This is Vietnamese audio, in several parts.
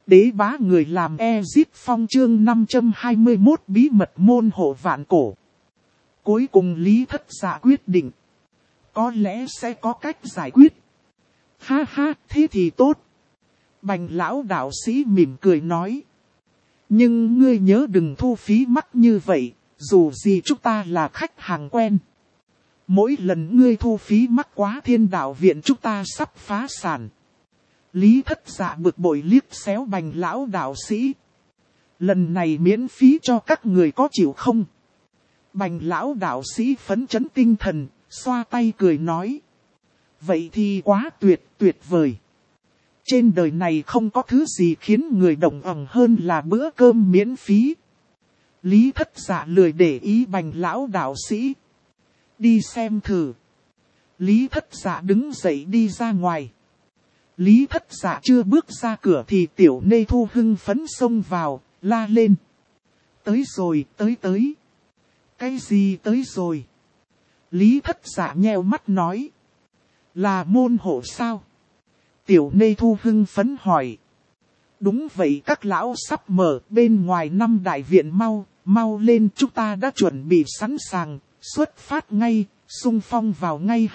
Đế bá người làm Ezit Phong chương 521 bí mật môn hộ vạn cổ. Cuối cùng Lý Thất Dạ quyết định. Có lẽ sẽ có cách giải quyết. Ha ha, thế thì tốt. Bành lão đạo sĩ mỉm cười nói. Nhưng ngươi nhớ đừng thu phí mắc như vậy, dù gì chúng ta là khách hàng quen. Mỗi lần ngươi thu phí mắc quá Thiên Đạo Viện chúng ta sắp phá sản. Lý Thất Dạ bực bội liếc xéo Bành lão đạo sĩ. Lần này miễn phí cho các người có chịu không? Bành lão đạo sĩ phấn chấn tinh thần, xoa tay cười nói. Vậy thì quá tuyệt vời. Trên đời này không có thứ gì khiến người động lòng hơn là bữa cơm miễn phí. Lý Thất Dạ lười để ý Bành lão đạo sĩ. Đi xem thử. Lý Thất Dạ đứng dậy đi ra ngoài. Lý Thất Dạ chưa bước ra cửa thì Tiểu Nê Thu hưng phấn xông vào, la lên. Tới rồi, tới. Cái gì tới rồi? Lý Thất Dạ nheo mắt nói. Là môn hộ sao? Tiểu Nê Thu hưng phấn hỏi. Đúng vậy các lão sắp mở bên ngoài 5 đại viện mau lên chúng ta đã chuẩn bị sẵn sàng, xuất phát ngay, xung phong vào ngay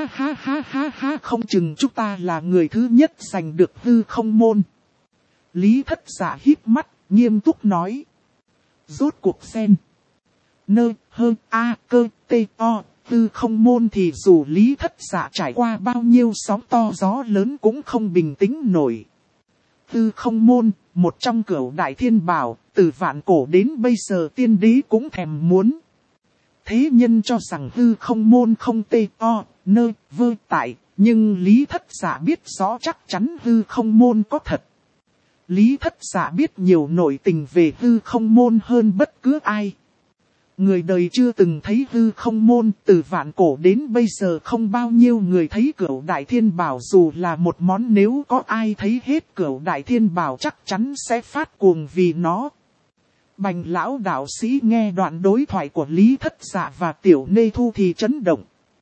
ha không chừng chúng ta là người thứ nhất giành được hư không môn. Lý Thất Dạ híp mắt, nghiêm túc nói. Rốt cuộc sen. Nơ, hơ, a, cơ, tê, o, hư không môn thì dù Lý Thất Dạ trải qua bao nhiêu sóng to gió lớn cũng không bình tĩnh nổi. Hư không môn, một trong cửu đại thiên bảo, từ vạn cổ đến bây giờ tiên đế cũng thèm muốn. Thế nhân cho rằng hư không môn không tê o, nơ, vơ tại, nhưng Lý Thất Dạ biết rõ chắc chắn hư không môn có thật. Lý Thất Dạ biết nhiều nội tình về hư không môn hơn bất cứ ai. Người đời chưa từng thấy hư không môn, từ vạn cổ đến bây giờ không bao nhiêu người thấy cửu đại thiên bảo dù là một món, nếu có ai thấy hết cửu đại thiên bảo chắc chắn sẽ phát cuồng vì nó. Bành lão đạo sĩ nghe đoạn đối thoại của Lý Thất Dạ và Tiểu Nê Thu thì chấn động.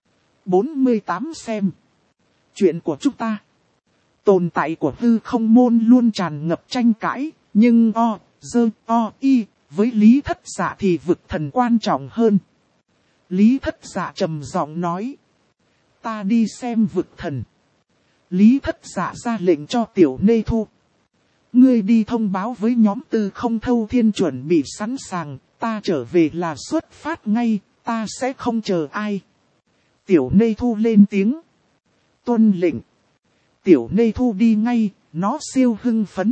48 xem. Chuyện của chúng ta. Tồn tại của hư không môn luôn tràn ngập tranh cãi, nhưng với Lý Thất Dạ thì vực thần quan trọng hơn. Lý Thất Dạ trầm giọng nói. Ta đi xem vực thần. Lý Thất Dạ ra lệnh cho Tiểu Nê Thu. Ngươi đi thông báo với nhóm Tư Không Thâu Thiên chuẩn bị sẵn sàng, ta trở về là xuất phát ngay, ta sẽ không chờ ai. Tiểu Nê Thu lên tiếng. Tuân lệnh. Tiểu Nê Thu đi ngay, nó siêu hưng phấn.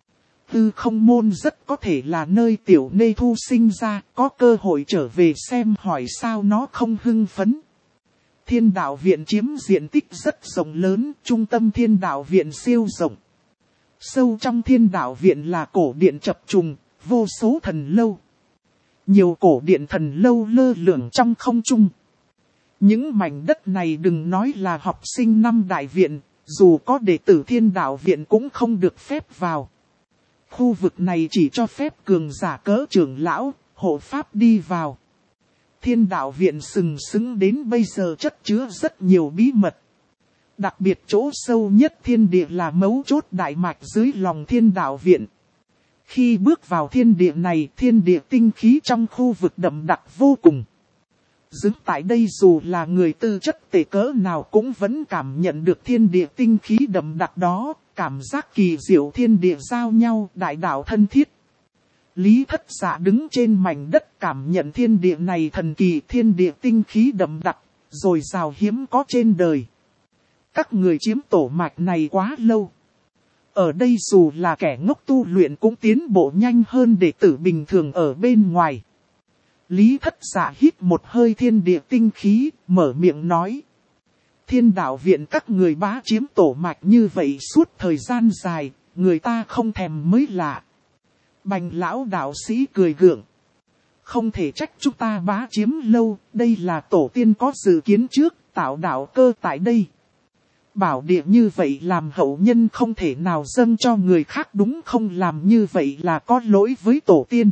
Tư không môn rất có thể là nơi Tiểu Nê Thu sinh ra, có cơ hội trở về xem hỏi sao nó không hưng phấn. Thiên Đạo Viện chiếm diện tích rất rộng lớn, trung tâm Thiên Đạo Viện siêu rộng. Sâu trong Thiên Đạo Viện là cổ điện chập trùng, vô số thần lâu. Nhiều cổ điện thần lâu lơ lửng trong không trung. Những mảnh đất này đừng nói là học sinh 5 đại viện, dù có đệ tử Thiên Đạo Viện cũng không được phép vào. Khu vực này chỉ cho phép cường giả cỡ trưởng lão, hộ pháp đi vào. Thiên Đạo Viện sừng sững đến bây giờ chất chứa rất nhiều bí mật. Đặc biệt chỗ sâu nhất thiên địa là mấu chốt đại mạch dưới lòng Thiên Đạo Viện. Khi bước vào thiên địa này, thiên địa tinh khí trong khu vực đậm đặc vô cùng. Đứng tại đây dù là người tư chất tệ cỡ nào cũng vẫn cảm nhận được thiên địa tinh khí đậm đặc đó, cảm giác kỳ diệu thiên địa giao nhau, đại đạo thân thiết. Lý Thất Dạ đứng trên mảnh đất cảm nhận thiên địa này thần kỳ, thiên địa tinh khí đậm đặc, rồi rào hiếm có trên đời. Các người chiếm tổ mạch này quá lâu. Ở đây dù là kẻ ngốc tu luyện cũng tiến bộ nhanh hơn đệ tử bình thường ở bên ngoài. Lý Thất Dạ hít một hơi thiên địa tinh khí, mở miệng nói. Thiên Đạo Viện các người bá chiếm tổ mạch như vậy suốt thời gian dài, người ta không thèm mới lạ. Bành lão đạo sĩ cười gượng. Không thể trách chúng ta bá chiếm lâu, đây là tổ tiên có dự kiến trước, tạo đạo cơ tại đây. Bảo địa như vậy làm hậu nhân không thể nào dâng cho người khác, đúng không? Làm như vậy là có lỗi với tổ tiên.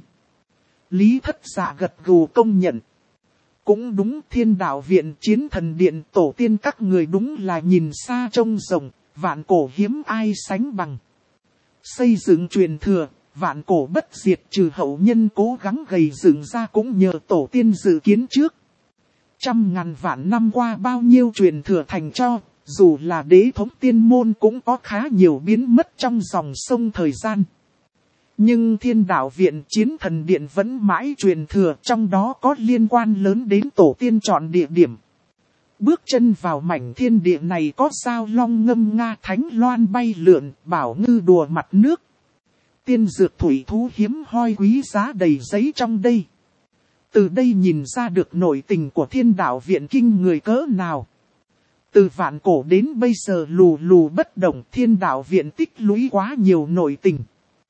Lý Thất Dạ gật gù công nhận. Cũng đúng, Thiên Đạo Viện Chiến Thần Điện tổ tiên các người đúng là nhìn xa trông rộng, vạn cổ hiếm ai sánh bằng. Xây dựng truyền thừa, vạn cổ bất diệt trừ hậu nhân cố gắng gầy dựng ra cũng nhờ tổ tiên dự kiến trước. Trăm ngàn vạn năm qua bao nhiêu truyền thừa thành cho, dù là đế thống tiên môn cũng có khá nhiều biến mất trong dòng sông thời gian. Nhưng Thiên Đạo Viện Chiến Thần Điện vẫn mãi truyền thừa, trong đó có liên quan lớn đến tổ tiên chọn địa điểm. Bước chân vào mảnh thiên địa này có sao long ngâm nga thánh loan bay lượn, bảo ngư đùa mặt nước. Tiên dược thủy thú hiếm hoi quý giá đầy giấy trong đây. Từ đây nhìn ra được nội tình của Thiên Đạo Viện kinh người cỡ nào. Từ vạn cổ đến bây giờ lù lù bất động, Thiên Đạo Viện tích lũy quá nhiều nội tình.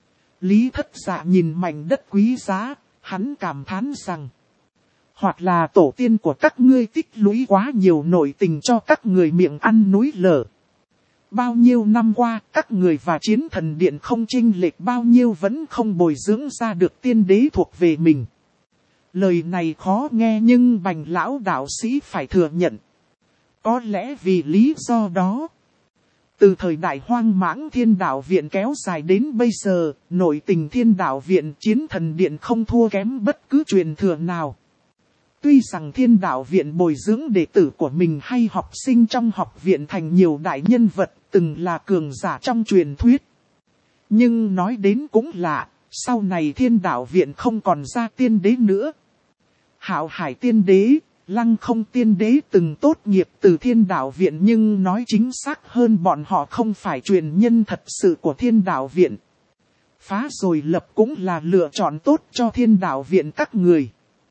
Lý Thất Dạ nhìn mảnh đất quý giá, hắn cảm thán rằng, hoặc là tổ tiên của các ngươi tích lũy quá nhiều nội tình cho các người miệng ăn núi lở. Bao nhiêu năm qua, các người và Chiến Thần Điện không chênh lệch bao nhiêu vẫn không bồi dưỡng ra được tiên đế thuộc về mình. Lời này khó nghe nhưng Bành lão đạo sĩ phải thừa nhận. Có lẽ vì lý do đó, từ thời đại hoang mãng Thiên Đạo Viện kéo dài đến bây giờ, nội tình Thiên Đạo Viện Chiến Thần Điện không thua kém bất cứ truyền thừa nào. Tuy rằng Thiên Đạo Viện bồi dưỡng đệ tử của mình hay học sinh trong học viện thành nhiều đại nhân vật, từng là cường giả trong truyền thuyết. Nhưng nói đến cũng lạ, sau này Thiên Đạo Viện không còn ra tiên đế nữa. Hạo Hải tiên đế, Lăng Không tiên đế từng tốt nghiệp từ Thiên Đạo Viện nhưng nói chính xác hơn bọn họ không phải truyền nhân thật sự của Thiên Đạo Viện. Phá rồi lập cũng là lựa chọn tốt cho Thiên Đạo Viện các người.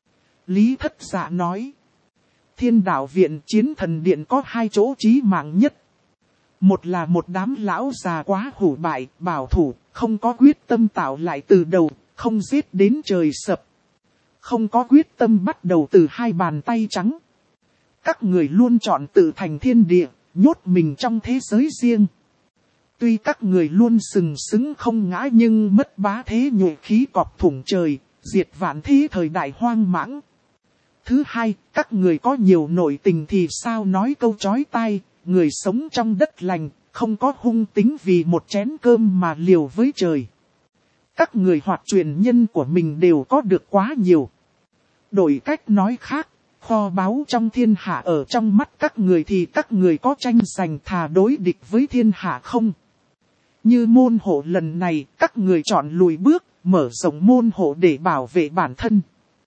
Lý Thất Dạ nói, Thiên Đạo Viện Chiến Thần Điện có hai chỗ chí mạng nhất. Một là một đám lão già quá hủ bại, bảo thủ, không có quyết tâm tạo lại từ đầu, không giết đến trời sập. Không có quyết tâm bắt đầu từ hai bàn tay trắng. Các người luôn chọn tự thành thiên địa, nhốt mình trong thế giới riêng. Tuy các người luôn sừng sững không ngã nhưng mất bá thế nhuệ khí cọp thủng trời, diệt vạn thế thời đại hoang mãng. Thứ hai, các người có nhiều nội tình thì sao nói câu chói tai, người sống trong đất lành, không có hung tính vì một chén cơm mà liều với trời. Các người hoặc truyền nhân của mình đều có được quá nhiều. Đổi cách nói khác, kho báu trong thiên hạ ở trong mắt các người thì các người có tranh giành thà đối địch với thiên hạ không? Như môn hộ lần này, các người chọn lùi bước, mở rộng môn hộ để bảo vệ bản thân.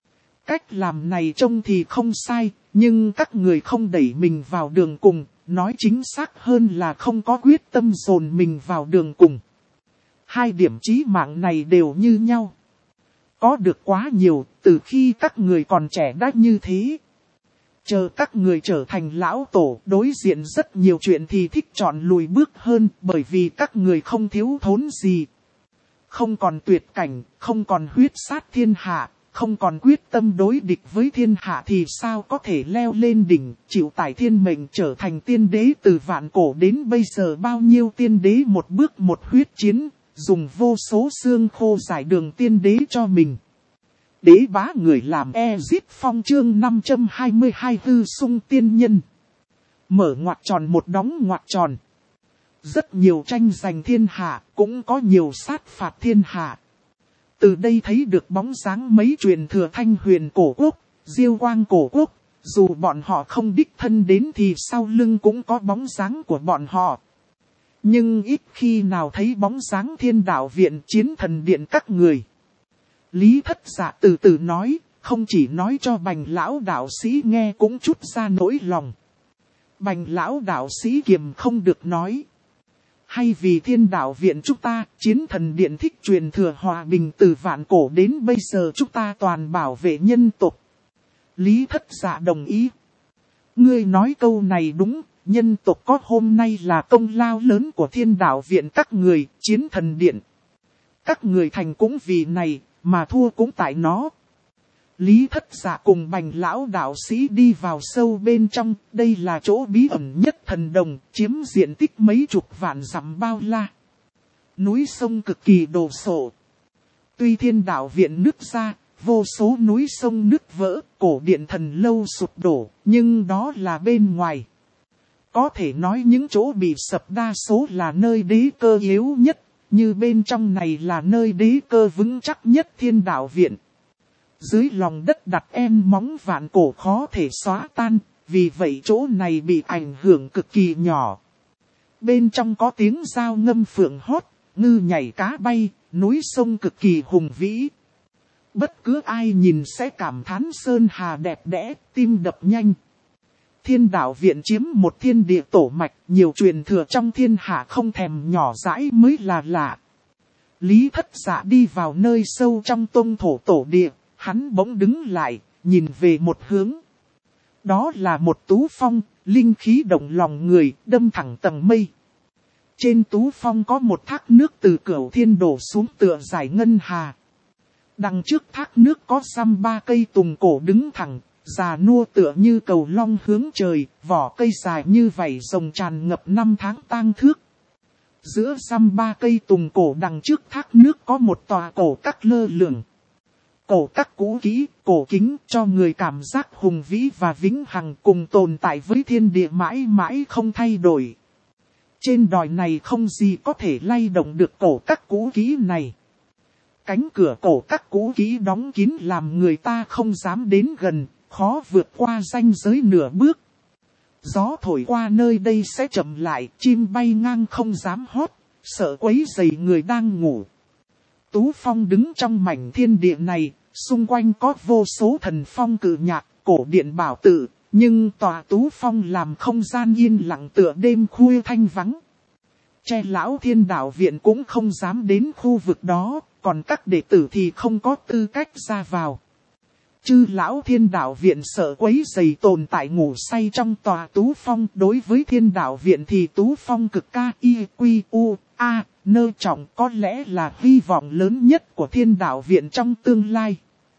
Cách làm này trông thì không sai, nhưng các người không đẩy mình vào đường cùng, nói chính xác hơn là không có quyết tâm dồn mình vào đường cùng. Hai điểm chí mạng này đều như nhau. Có được quá nhiều, từ khi các người còn trẻ đã như thế. Chờ các người trở thành lão tổ, đối diện rất nhiều chuyện thì thích chọn lùi bước hơn, bởi vì các người không thiếu thốn gì. Không còn tuyệt cảnh, không còn huyết sát thiên hạ, không còn quyết tâm đối địch với thiên hạ thì sao có thể leo lên đỉnh, chịu tải thiên mệnh trở thành tiên đế. Từ vạn cổ đến bây giờ bao nhiêu tiên đế một bước một huyết chiến, dùng vô số xương khô giải đường tiên đế cho mình. Đế bá người làm Ezip Phong chương 522 hư sung tiên nhân. Mở ngoặc tròn một đóng ngoặc tròn. Rất nhiều tranh giành thiên hạ, cũng có nhiều sát phạt thiên hạ. Từ đây thấy được bóng dáng mấy truyền thừa Thanh Huyền cổ quốc, Diêu Quang cổ quốc. Dù bọn họ không đích thân đến thì sau lưng cũng có bóng dáng của bọn họ. Nhưng ít khi nào thấy bóng dáng Thiên Đạo Viện Chiến Thần Điện các người. Lý Thất Dạ từ từ nói, không chỉ nói cho Bành lão đạo sĩ nghe cũng chút ra nỗi lòng. Bành lão đạo sĩ kiềm không được nói. Hay vì Thiên Đạo Viện chúng ta, Chiến Thần Điện thích truyền thừa hòa bình từ vạn cổ đến bây giờ chúng ta toàn bảo vệ nhân tộc. Lý Thất Dạ đồng ý. Ngươi nói câu này đúng, nhân tộc có hôm nay là công lao lớn của Thiên Đạo Viện các người, Chiến Thần Điện. Các người thành cũng vì này, mà thua cũng tại nó. Lý Thất Dạ cùng Bành lão đạo sĩ đi vào sâu bên trong, đây là chỗ bí ẩn nhất thần đồng, chiếm diện tích mấy chục vạn dặm bao la. Núi sông cực kỳ đồ sộ. Tuy Thiên Đạo Viện nứt ra, vô số núi sông nứt vỡ, cổ điện thần lâu sụp đổ, nhưng đó là bên ngoài. Có thể nói những chỗ bị sập đa số là nơi đế cơ yếu nhất, Như bên trong này là nơi đế cơ vững chắc nhất Thiên Đạo Viện. Dưới lòng đất đặt em móng vạn cổ khó thể xóa tan, vì vậy chỗ này bị ảnh hưởng cực kỳ nhỏ. Bên trong có tiếng dao ngâm phượng hót, ngư nhảy cá bay, núi sông cực kỳ hùng vĩ. Bất cứ ai nhìn sẽ cảm thán sơn hà đẹp đẽ, tim đập nhanh. Thiên Đạo Viện chiếm một thiên địa tổ mạch, nhiều truyền thừa trong thiên hạ không thèm nhỏ dãi mới là lạ. Lý Thất Dạ đi vào nơi sâu trong tông thổ tổ địa, hắn bỗng đứng lại, nhìn về một hướng. Đó là một tú phong, linh khí động lòng người, đâm thẳng tầng mây. Trên tú phong có một thác nước từ Cửu Thiên đổ xuống tựa giải ngân hà. Đằng trước thác nước có xăm 3 cây tùng cổ đứng thẳng, già nua tựa như cầu long hướng trời, vỏ cây dài như vảy rồng tràn ngập 5 tháng tang thước. Giữa xăm 3 cây tùng cổ đằng trước thác nước có một tòa cổ các lơ lửng. Cổ các cũ kỹ, cổ kính cho người cảm giác hùng vĩ và vĩnh hằng cùng tồn tại với thiên địa mãi mãi không thay đổi. Trên đồi này không gì có thể lay động được cổ các cũ kỹ này. Cánh cửa cổ các cũ kỹ đóng kín làm người ta không dám đến gần, khó vượt qua ranh giới nửa bước. Gió thổi qua nơi đây sẽ chậm lại, chim bay ngang không dám hót, sợ quấy rầy người đang ngủ. Tú Phong đứng trong mảnh thiên địa này, xung quanh có vô số thần phong cự nhạc, cổ điện bảo tự, nhưng tòa Tú Phong làm không gian yên lặng tựa đêm khuya thanh vắng. Che lão Thiên Đạo Viện cũng không dám đến khu vực đó, còn các đệ tử thì không có tư cách ra vào. Chư lão Thiên Đạo Viện sợ quấy rầy tồn tại ngủ say trong tòa Tú Phong, đối với Thiên Đạo Viện thì Tú Phong cực ca y quy u a nơ trọng có lẽ là hy vọng lớn nhất của Thiên Đạo Viện trong tương lai.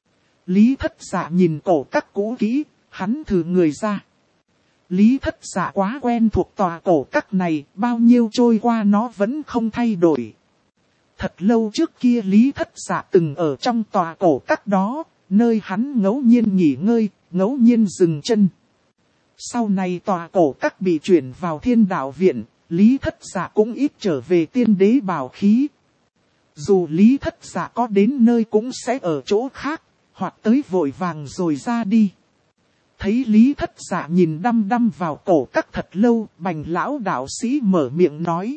Lý Thất Dạ nhìn cổ các cũ kỹ, hắn thử người ra. Lý Thất Dạ quá quen thuộc tòa cổ các này, bao nhiêu trôi qua nó vẫn không thay đổi. Thật lâu trước kia Lý Thất Dạ từng ở trong tòa cổ các đó, nơi hắn ngẫu nhiên nghỉ ngơi, ngẫu nhiên dừng chân. Sau này tòa cổ các bị chuyển vào Thiên Đạo Viện, Lý Thất Dạ cũng ít trở về Tiên Đế bảo khí. Dù Lý Thất Dạ có đến nơi cũng sẽ ở chỗ khác, hoặc tới vội vàng rồi ra đi. Thấy Lý Thất Dạ nhìn đăm đăm vào cổ các thật lâu, Bành lão đạo sĩ mở miệng nói.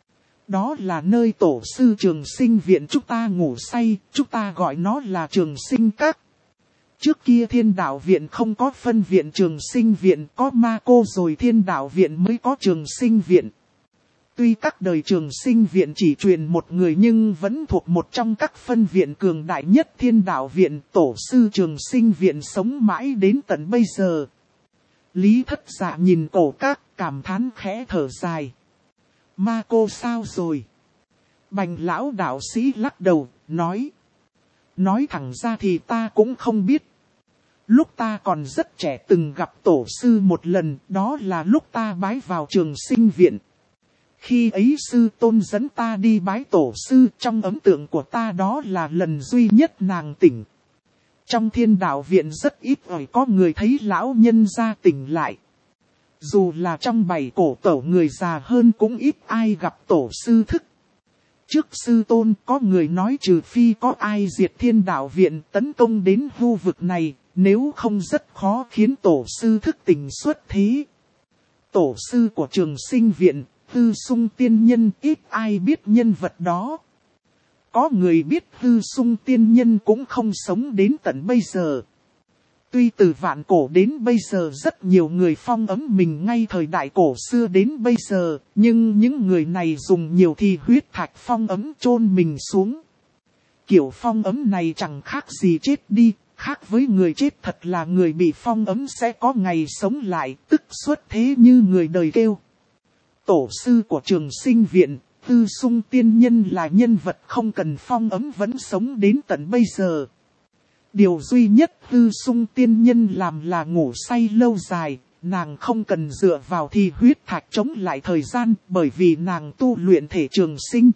Đó là nơi tổ sư Trường Sinh Viện chúng ta ngủ say, chúng ta gọi nó là Trường Sinh Các. Trước kia Thiên Đạo Viện không có phân viện Trường Sinh Viện, có Ma Cô rồi Thiên Đạo Viện mới có Trường Sinh Viện. Tuy các đời Trường Sinh Viện chỉ truyền một người nhưng vẫn thuộc một trong các phân viện cường đại nhất Thiên Đạo Viện, tổ sư Trường Sinh Viện sống mãi đến tận bây giờ. Lý Thất Dạ nhìn cổ các, cảm thán khẽ thở dài. Ma Cô sao rồi? Bành lão đạo sĩ lắc đầu, nói. Nói thẳng ra thì ta cũng không biết. Lúc ta còn rất trẻ từng gặp tổ sư một lần, đó là lúc ta bái vào Trường Sinh Viện. Khi ấy sư tôn dẫn ta đi bái tổ sư, trong ấn tượng của ta đó là lần duy nhất nàng tỉnh. Trong Thiên Đạo Viện rất ít ỏi có người thấy lão nhân gia tỉnh lại. Dù là trong 7 cổ tổ người già hơn cũng ít ai gặp tổ sư thức. Trước sư tôn có người nói trừ phi có ai diệt Thiên Đạo Viện tấn công đến khu vực này, nếu không rất khó khiến tổ sư thức tỉnh xuất thế. Tổ sư của Trường Sinh Viện, Tư Sung Tiên Nhân, ít ai biết nhân vật đó. Có người biết Tư Sung Tiên Nhân cũng không sống đến tận bây giờ. Tuy từ vạn cổ đến bây giờ rất nhiều người phong ấm mình ngay thời đại cổ xưa đến bây giờ, nhưng những người này dùng nhiều thì huyết thạch phong ấm chôn mình xuống. Kiểu phong ấm này chẳng khác gì chết đi, khác với người chết thật là người bị phong ấm sẽ có ngày sống lại, tức xuất thế như người đời kêu. Tổ sư của Trường Sinh Viện, Tư Sung Tiên Nhân là nhân vật không cần phong ấm vẫn sống đến tận bây giờ. Điều duy nhất Tư Sung Tiên Nhân làm là ngủ say lâu dài, nàng không cần dựa vào thi huyết thạch chống lại thời gian bởi vì nàng tu luyện thể trường sinh.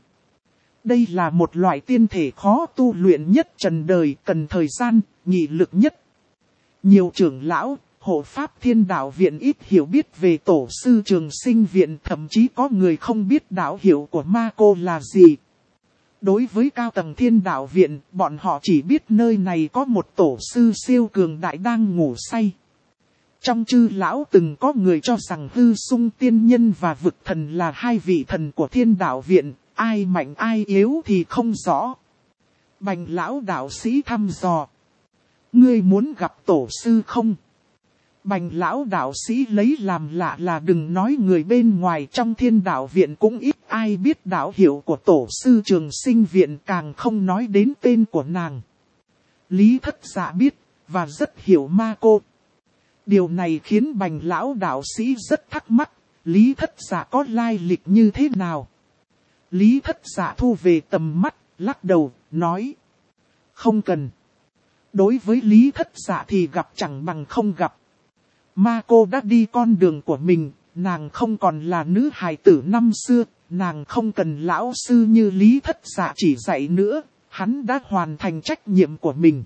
Đây là một loại tiên thể khó tu luyện nhất trần đời, cần thời gian, nghị lực nhất. Nhiều trưởng lão, hộ pháp Thiên Đạo Viện ít hiểu biết về tổ sư Trường Sinh Viện, thậm chí có người không biết đạo hiệu của Ma Cô là gì. Đối với cao tầng Thiên Đạo Viện, bọn họ chỉ biết nơi này có một tổ sư siêu cường đại đang ngủ say. Trong chư lão từng có người cho rằng Hư Sung Tiên Nhân và Vực Thần là hai vị thần của Thiên Đạo Viện, ai mạnh ai yếu thì không rõ. Bành lão đạo sĩ thăm dò. Ngươi muốn gặp tổ sư không? Bành lão đạo sĩ lấy làm lạ là đừng nói người bên ngoài trong Thiên Đạo Viện cũng ít ai biết đạo hiệu của tổ sư Trường Sinh Viện, càng không nói đến tên của nàng. Lý Thất Dạ biết, và rất hiểu ma cô. Điều này khiến bành lão đạo sĩ rất thắc mắc, Lý Thất Dạ có lai lịch như thế nào? Lý Thất Dạ thu về tầm mắt, lắc đầu, nói. Không cần. Đối với Lý Thất Dạ thì gặp chẳng bằng không gặp. Ma cô đã đi con đường của mình, nàng không còn là nữ hài tử năm xưa, nàng không cần lão sư như Lý Thất Dạ chỉ dạy nữa, hắn đã hoàn thành trách nhiệm của mình.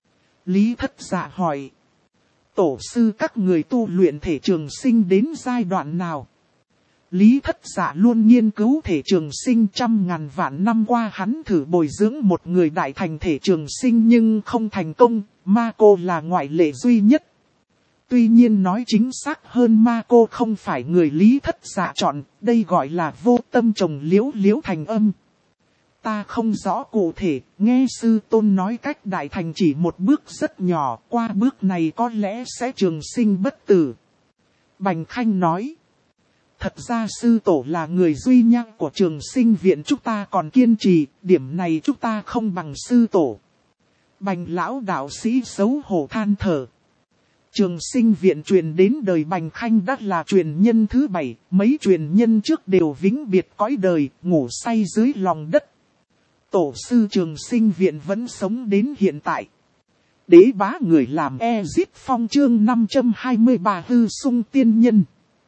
Lý Thất Dạ hỏi. Tổ sư các người tu luyện thể trường sinh đến giai đoạn nào? Lý Thất Dạ luôn nghiên cứu thể trường sinh, trăm ngàn vạn năm qua hắn thử bồi dưỡng một người đại thành thể trường sinh nhưng không thành công, ma cô là ngoại lệ duy nhất. Tuy nhiên nói chính xác hơn, ma cô không phải người Lý Thất Dạ chọn, đây gọi là vô tâm trồng liễu liễu thành âm. Ta không rõ cụ thể, nghe sư tôn nói cách đại thành chỉ một bước rất nhỏ, qua bước này có lẽ sẽ trường sinh bất tử. Bành Khanh nói. Thật ra sư tổ là người duy nhất của Trường Sinh Viện, chúng ta còn kiên trì, điểm này chúng ta không bằng sư tổ. Bành lão đạo sĩ xấu hổ than thở. Trường Sinh Viện truyền đến đời Bành Khanh đã là truyền nhân thứ 7, mấy truyền nhân trước đều vĩnh biệt cõi đời, ngủ say dưới lòng đất. Tổ sư Trường Sinh Viện vẫn sống đến hiện tại. Đế bá người làm Ezip Phong chương 523 Hư Sung Tiên Nhân.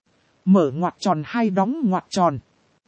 Mở ngoặc tròn hai đóng ngoặc tròn.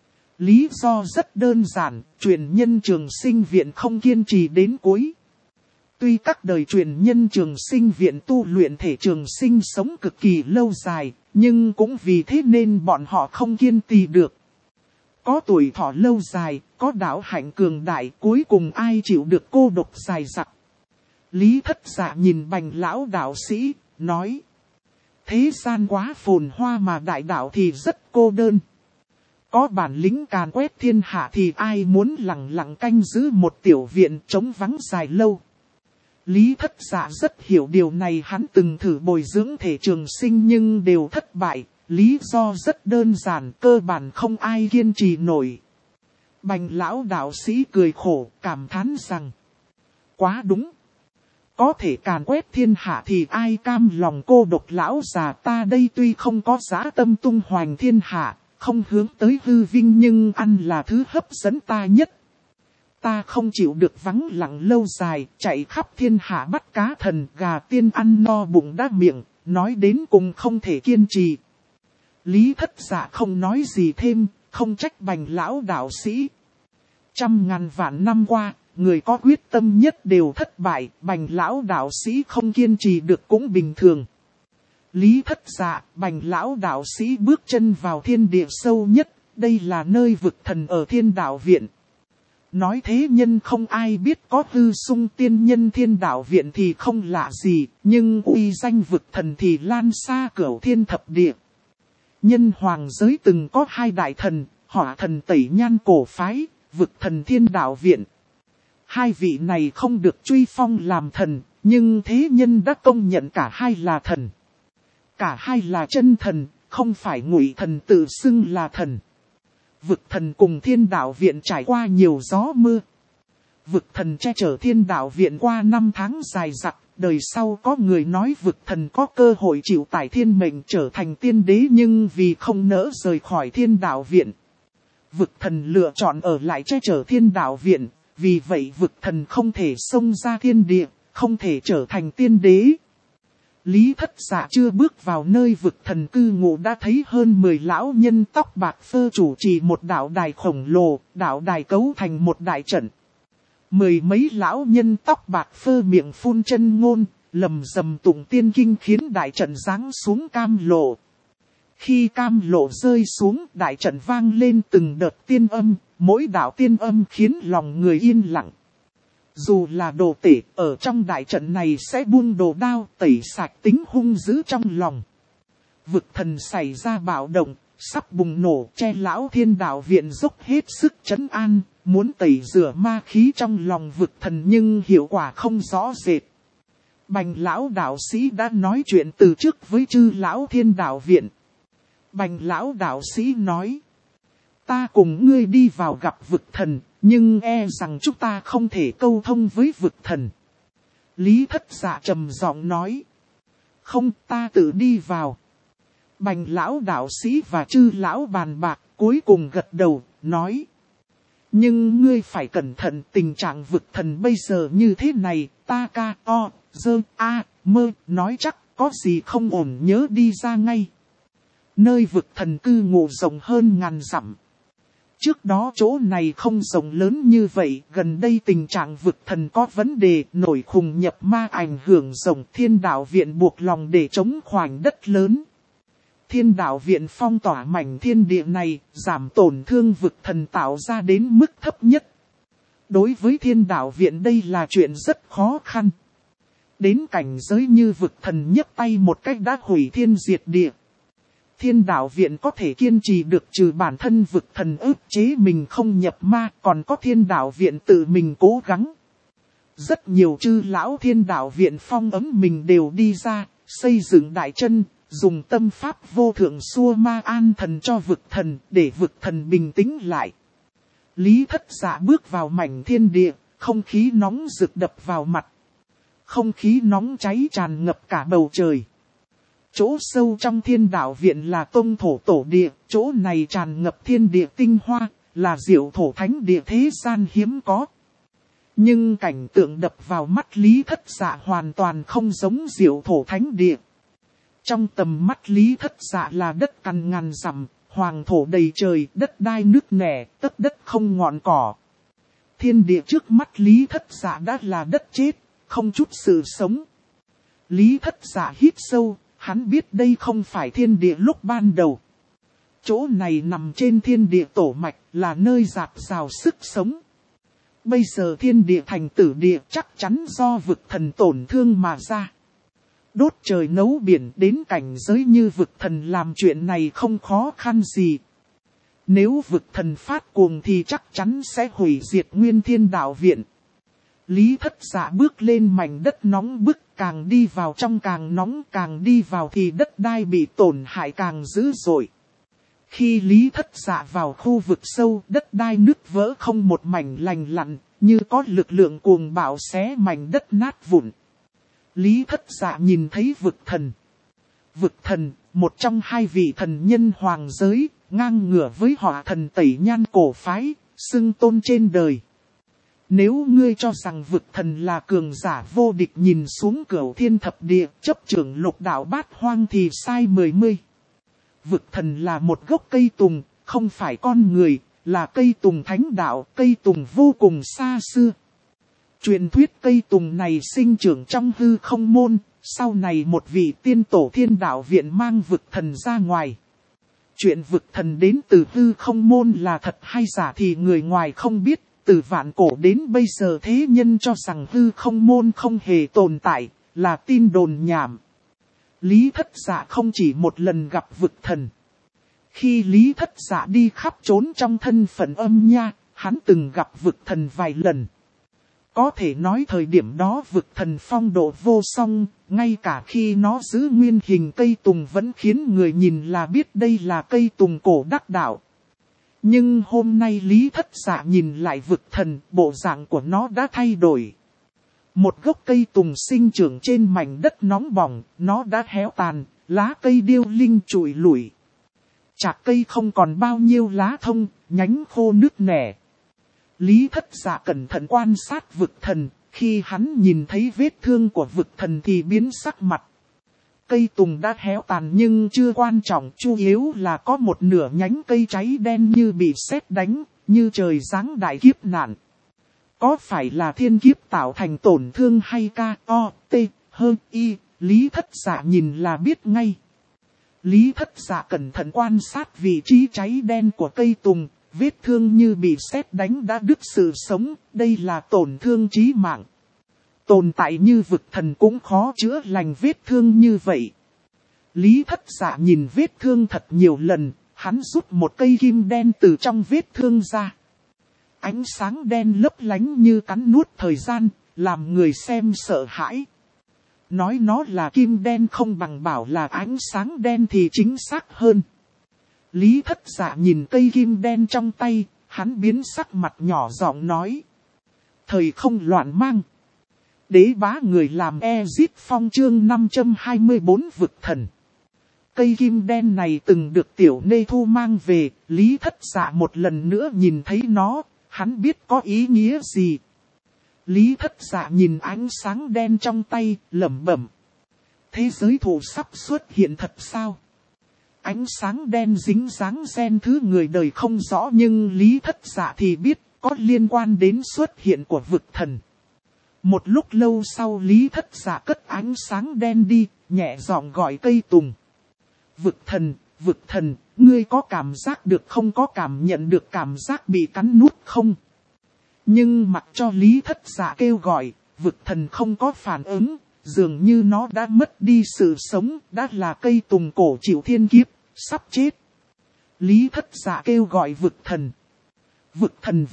Lý do rất đơn giản, truyền nhân Trường Sinh Viện không kiên trì đến cuối. Tuy các đời truyền nhân Trường Sinh Viện tu luyện thể trường sinh sống cực kỳ lâu dài, nhưng cũng vì thế nên bọn họ không kiên trì được. Có tuổi thọ lâu dài, có đạo hạnh cường đại, cuối cùng ai chịu được cô độc dài dặc. Lý Thất Dạ nhìn bành lão đạo sĩ, nói. Thế gian quá phồn hoa mà đại đạo thì rất cô đơn. Có bản lĩnh càn quét thiên hạ thì ai muốn lặng lặng canh giữ một tiểu viện trống vắng dài lâu. Lý Thất Dạ rất hiểu điều này, hắn từng thử bồi dưỡng thể trường sinh nhưng đều thất bại. Lý do rất đơn giản, cơ bản không ai kiên trì nổi. Bành lão đạo sĩ cười khổ, cảm thán rằng. Quá đúng. Có thể càn quét thiên hạ thì ai cam lòng cô độc, lão già ta đây tuy không có dã tâm tung hoành thiên hạ, không hướng tới hư vinh nhưng ăn là thứ hấp dẫn ta nhất. Ta không chịu được vắng lặng lâu dài, chạy khắp thiên hạ bắt cá thần gà tiên ăn no bụng đã miệng, nói đến cùng không thể kiên trì. Lý Thất Dạ không nói gì thêm, không trách bành lão đạo sĩ. Trăm ngàn vạn năm qua, người có quyết tâm nhất đều thất bại, bành lão đạo sĩ không kiên trì được cũng bình thường. Lý Thất Dạ, bành lão đạo sĩ bước chân vào thiên địa sâu nhất, đây là nơi vực thần ở Thiên Đạo Viện. Nói thế nhân không ai biết có Hư Sung Tiên Nhân Thiên Đạo Viện thì không lạ gì, nhưng uy danh vực thần thì lan xa cửu thiên thập địa. Nhân hoàng giới từng có hai đại thần, Hỏa Thần Tẩy Nhan cổ phái, vực thần Thiên Đạo Viện. Hai vị này không được truy phong làm thần, nhưng thế nhân đã công nhận cả hai là thần. Cả hai là chân thần, không phải ngụy thần tự xưng là thần. Vực thần cùng Thiên Đạo Viện trải qua nhiều gió mưa. Vực thần che chở Thiên Đạo Viện qua 5 tháng dài dặc, đời sau có người nói vực thần có cơ hội chịu tải thiên mệnh trở thành tiên đế nhưng vì không nỡ rời khỏi Thiên Đạo Viện. Vực thần lựa chọn ở lại che chở Thiên Đạo Viện, vì vậy vực thần không thể xông ra thiên địa, không thể trở thành tiên đế. Lý Thất Dạ chưa bước vào nơi vực thần cư ngụ đã thấy hơn 10 lão nhân tóc bạc phơ chủ trì một đạo đài khổng lồ, đạo đài cấu thành một đại trận. 10 mấy lão nhân tóc bạc phơ miệng phun chân ngôn, lầm rầm tụng tiên kinh khiến đại trận giáng xuống cam lộ. Khi cam lộ rơi xuống, đại trận vang lên từng đợt tiên âm, mỗi đạo tiên âm khiến lòng người yên lặng. Dù là đồ tể, ở trong đại trận này sẽ buông đồ đao tẩy sạch tính hung dữ trong lòng. Vực thần xảy ra bạo động, sắp bùng nổ, che lão thiên đạo viện dốc hết sức trấn an, muốn tẩy rửa ma khí trong lòng vực thần nhưng hiệu quả không rõ rệt. Bành lão đạo sĩ đã nói chuyện từ trước với chư lão thiên đạo viện. Bành lão đạo sĩ nói, ta cùng ngươi đi vào gặp vực thần, nhưng e rằng chúng ta không thể câu thông với vực thần. Lý Thất Dạ trầm giọng nói, không, ta tự đi vào. Bành lão đạo sĩ và chư lão bàn bạc, cuối cùng gật đầu, nói, nhưng ngươi phải cẩn thận, tình trạng vực thần bây giờ như thế này, ta ca o, dơ, a, mơ, nói chắc có gì không ổn nhớ đi ra ngay. Nơi vực thần cư ngụ rộng hơn ngàn dặm. Trước đó chỗ này không rộng lớn như vậy, gần đây tình trạng vực thần có vấn đề, nổi khùng nhập ma ảnh hưởng rộng, thiên đạo viện buộc lòng để chống khoảnh đất lớn. Thiên đạo viện phong tỏa mảnh thiên địa này, giảm tổn thương vực thần tạo ra đến mức thấp nhất. Đối với thiên đạo viện đây là chuyện rất khó khăn. Đến cảnh giới như vực thần nhấc tay một cách đã hủy thiên diệt địa. Thiên đạo viện có thể kiên trì được trừ bản thân vực thần ức chế mình không nhập ma, còn có thiên đạo viện tự mình cố gắng. Rất nhiều chư lão thiên đạo viện phong ấm mình đều đi ra, xây dựng đại chân, dùng tâm pháp vô thượng xua ma an thần cho vực thần, để vực thần bình tĩnh lại. Lý Thất Dạ bước vào mảnh thiên địa, không khí nóng rực đập vào mặt. Không khí nóng cháy tràn ngập cả bầu trời. Chỗ sâu trong thiên đạo viện là tông thổ tổ địa, chỗ này tràn ngập thiên địa tinh hoa, là diệu thổ thánh địa thế gian hiếm có. Nhưng cảnh tượng đập vào mắt Lý Thất Dạ hoàn toàn không giống diệu thổ thánh địa. Trong tầm mắt Lý Thất Dạ là đất cằn ngàn dặm, hoàng thổ đầy trời, đất đai nứt nẻ, tất đất không ngọn cỏ. Thiên địa trước mắt Lý Thất Dạ đã là đất chết, không chút sự sống. Lý Thất Dạ hít sâu, hắn biết đây không phải thiên địa lúc ban đầu. Chỗ này nằm trên thiên địa tổ mạch, là nơi dạt dào sức sống. Bây giờ thiên địa thành tử địa chắc chắn do vực thần tổn thương mà ra. Đốt trời nấu biển đến cảnh giới như vực thần làm chuyện này không khó khăn gì. Nếu vực thần phát cuồng thì chắc chắn sẽ hủy diệt nguyên thiên đạo viện. Lý Thất Dạ bước lên mảnh đất nóng bức, càng đi vào trong càng nóng, càng đi vào thì đất đai bị tổn hại càng dữ dội. Khi Lý Thất Dạ vào khu vực sâu, đất đai nứt vỡ không một mảnh lành lặn, như có lực lượng cuồng bạo xé mảnh đất nát vụn. Lý Thất Dạ nhìn thấy vực thần. Vực thần, một trong hai vị thần nhân hoàng giới, ngang ngửa với họ thần Tẩy Nhan cổ phái, xưng tôn trên đời. Nếu ngươi cho rằng vực thần là cường giả vô địch nhìn xuống cửu thiên thập địa, chấp trưởng lục đạo bát hoang thì sai mười mươi. Vực thần là một gốc cây tùng, không phải con người, là cây tùng thánh đạo, cây tùng vô cùng xa xưa. Truyền thuyết cây tùng này sinh trưởng trong hư không môn, sau này một vị tiên tổ thiên đạo viện mang vực thần ra ngoài. Chuyện vực thần đến từ hư không môn là thật hay giả thì người ngoài không biết, từ vạn cổ đến bây giờ thế nhân cho rằng hư không môn không hề tồn tại, là tin đồn nhảm. Lý Thất Dạ không chỉ một lần gặp vực thần. Khi Lý Thất Dạ đi khắp trốn trong thân phận âm nha, hắn từng gặp vực thần vài lần. Có thể nói thời điểm đó vực thần phong độ vô song, ngay cả khi nó giữ nguyên hình cây tùng vẫn khiến người nhìn là biết đây là cây tùng cổ đắc đạo. Nhưng hôm nay Lý Thất Dạ nhìn lại vực thần, bộ dạng của nó đã thay đổi. Một gốc cây tùng sinh trưởng trên mảnh đất nóng bỏng, nó đã héo tàn, lá cây điêu linh trụi lủi. Chạc cây không còn bao nhiêu lá thông, nhánh khô nứt nẻ. Lý Thất Dạ cẩn thận quan sát vực thần, khi hắn nhìn thấy vết thương của vực thần thì biến sắc mặt. Cây tùng đã héo tàn nhưng chưa quan trọng, chủ yếu là có một nửa nhánh cây cháy đen như bị sét đánh, như trời giáng đại kiếp nạn. Có phải là thiên kiếp tạo thành tổn thương hay K-O-T-H-I, Lý Thất Dạ nhìn là biết ngay. Lý Thất Dạ cẩn thận quan sát vị trí cháy đen của cây tùng, vết thương như bị sét đánh đã đứt sự sống, đây là tổn thương chí mạng. Tồn tại như vực thần cũng khó chữa lành vết thương như vậy. Lý Thất Dạ nhìn vết thương thật nhiều lần, hắn rút một cây kim đen từ trong vết thương ra. Ánh sáng đen lấp lánh như cắn nuốt thời gian, làm người xem sợ hãi. Nói nó là kim đen không bằng bảo là ánh sáng đen thì chính xác hơn. Lý Thất Dạ nhìn cây kim đen trong tay, hắn biến sắc mặt nhỏ giọng nói. Thời không loạn mang. Đế bá người làm Ezic Phong chương 524 vực thần. Cây kim đen này từng được Tiểu Nê Thu mang về, Lý Thất Dạ một lần nữa nhìn thấy nó, hắn biết có ý nghĩa gì. Lý Thất Dạ nhìn ánh sáng đen trong tay, lẩm bẩm. Thế giới thù sắp xuất hiện thật sao? Ánh sáng đen dính dáng gen thứ người đời không rõ nhưng Lý Thất Dạ thì biết có liên quan đến xuất hiện của vực thần. Một lúc lâu sau Lý Thất Dạ cất ánh sáng đen đi, nhẹ giọng gọi cây tùng. Vực thần, ngươi có cảm giác được không, có cảm nhận được cảm giác bị cắn nuốt không? Nhưng mặc cho Lý Thất Dạ kêu gọi, vực thần không có phản ứng, dường như nó đã mất đi sự sống, đã là cây tùng cổ chịu thiên kiếp, sắp chết. Lý Thất Dạ kêu gọi vực thần. Vực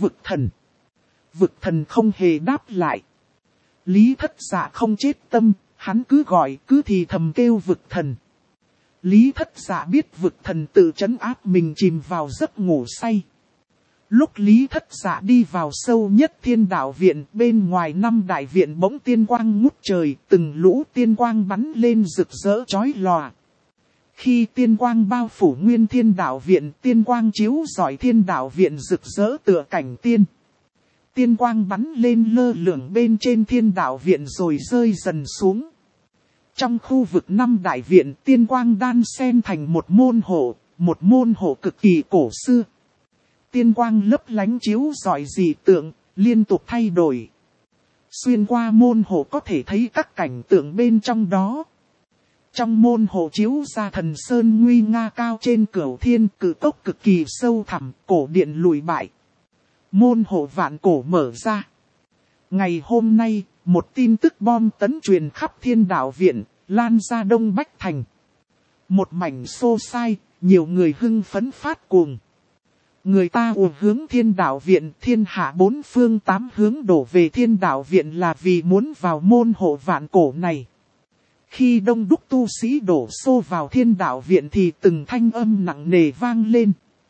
thần không hề đáp lại. Lý Thất Dạ không chết tâm, hắn cứ gọi cứ thì thầm kêu vực thần. Lý Thất Dạ biết vực thần tự trấn áp mình chìm vào giấc ngủ say. Lúc Lý Thất Dạ đi vào sâu nhất Thiên Đạo Viện, bên ngoài 5 đại viện bỗng tiên quang ngút trời, từng lũ tiên quang bắn lên rực rỡ chói lòa. Khi tiên quang bao phủ nguyên Thiên Đạo Viện, tiên quang chiếu rọi Thiên Đạo Viện rực rỡ tựa cảnh tiên. Tiên quang bắn lên lơ lửng bên trên Thiên Đạo Viện rồi rơi dần xuống. Trong khu vực 5 đại viện, tiên quang đan xen thành một môn hộ cực kỳ cổ xưa. Tiên quang lấp lánh chiếu rọi dị tượng, liên tục thay đổi. Xuyên qua môn hộ có thể thấy các cảnh tượng bên trong đó. Trong môn hộ chiếu ra thần sơn nguy nga cao trên cửu thiên, cử cốc cực kỳ sâu thẳm, cổ điện lùi bại. Môn hộ vạn cổ mở ra. Ngày hôm nay, một tin tức bom tấn truyền khắp Thiên Đạo Viện, lan ra Đông Bách Thành. Một mảnh xô xay, nhiều người hưng phấn phát cuồng. Người ta ùa hướng Thiên Đạo Viện, thiên hạ 4 phương 8 hướng đổ về Thiên Đạo Viện là vì muốn vào môn hộ vạn cổ này. Khi đông đúc tu sĩ đổ xô vào Thiên Đạo Viện thì từng thanh âm nặng nề vang lên.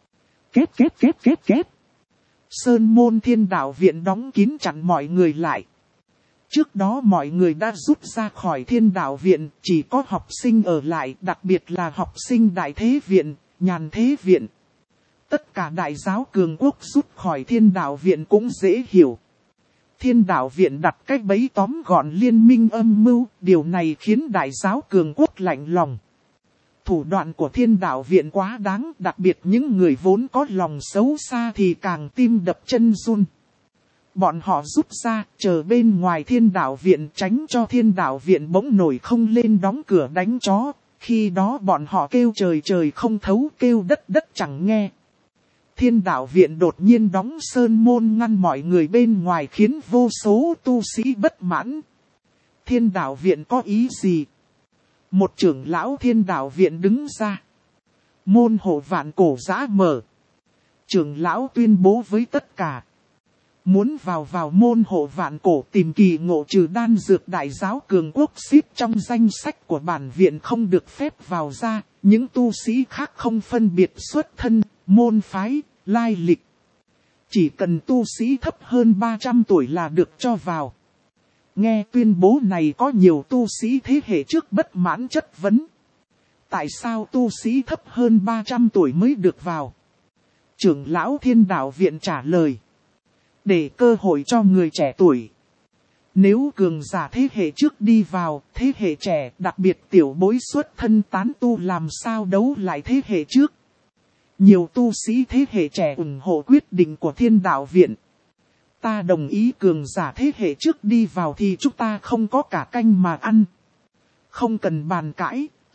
Két. Sơn môn Thiên Đạo Viện đóng kín chặn mọi người lại. Trước đó mọi người đã rút ra khỏi Thiên Đạo Viện, chỉ có học sinh ở lại, đặc biệt là học sinh Đại Thế Viện, Nhàn Thế Viện. Tất cả đại giáo cường quốc rút khỏi Thiên Đạo Viện cũng dễ hiểu. Thiên Đạo Viện đặt cách bẫy tóm gọn liên minh âm mưu, điều này khiến đại giáo cường quốc lạnh lòng. Thủ đoạn của Thiên Đạo Viện quá đáng, đặc biệt những người vốn có lòng xấu xa thì càng tim đập chân run. Bọn họ rút ra, chờ bên ngoài Thiên Đạo Viện tránh cho Thiên Đạo Viện bỗng nổi không lên đóng cửa đánh chó. Khi đó bọn họ kêu trời không thấu, kêu đất chẳng nghe. Thiên Đạo Viện đột nhiên đóng sơn môn ngăn mọi người bên ngoài khiến vô số tu sĩ bất mãn. Thiên Đạo Viện có ý gì? Một trưởng lão Thiên Đạo Viện đứng ra. Môn hộ vạn cổ giã mở. Trưởng lão tuyên bố với tất cả. Muốn vào môn hộ vạn cổ tìm kỳ ngộ trừ đan dược đại giáo cường quốc xếp trong danh sách của bản viện không được phép vào ra. Những tu sĩ khác không phân biệt xuất thân, môn phái, lai lịch. Chỉ cần tu sĩ thấp hơn 300 tuổi là được cho vào. Nghe tuyên bố này có nhiều tu sĩ thế hệ trước bất mãn chất vấn. Tại sao tu sĩ thấp hơn 300 tuổi mới được vào? Trưởng lão Thiên Đạo Viện trả lời. Để cơ hội cho người trẻ tuổi. Nếu cường giả thế hệ trước đi vào, thế hệ trẻ đặc biệt tiểu bối xuất thân tán tu làm sao đấu lại thế hệ trước. Nhiều tu sĩ thế hệ trẻ ủng hộ quyết định của Thiên Đạo Viện. Ta đồng ý cường giả thế hệ trước đi vào thì chúng ta không có cả canh mà ăn. Không cần bàn cãi,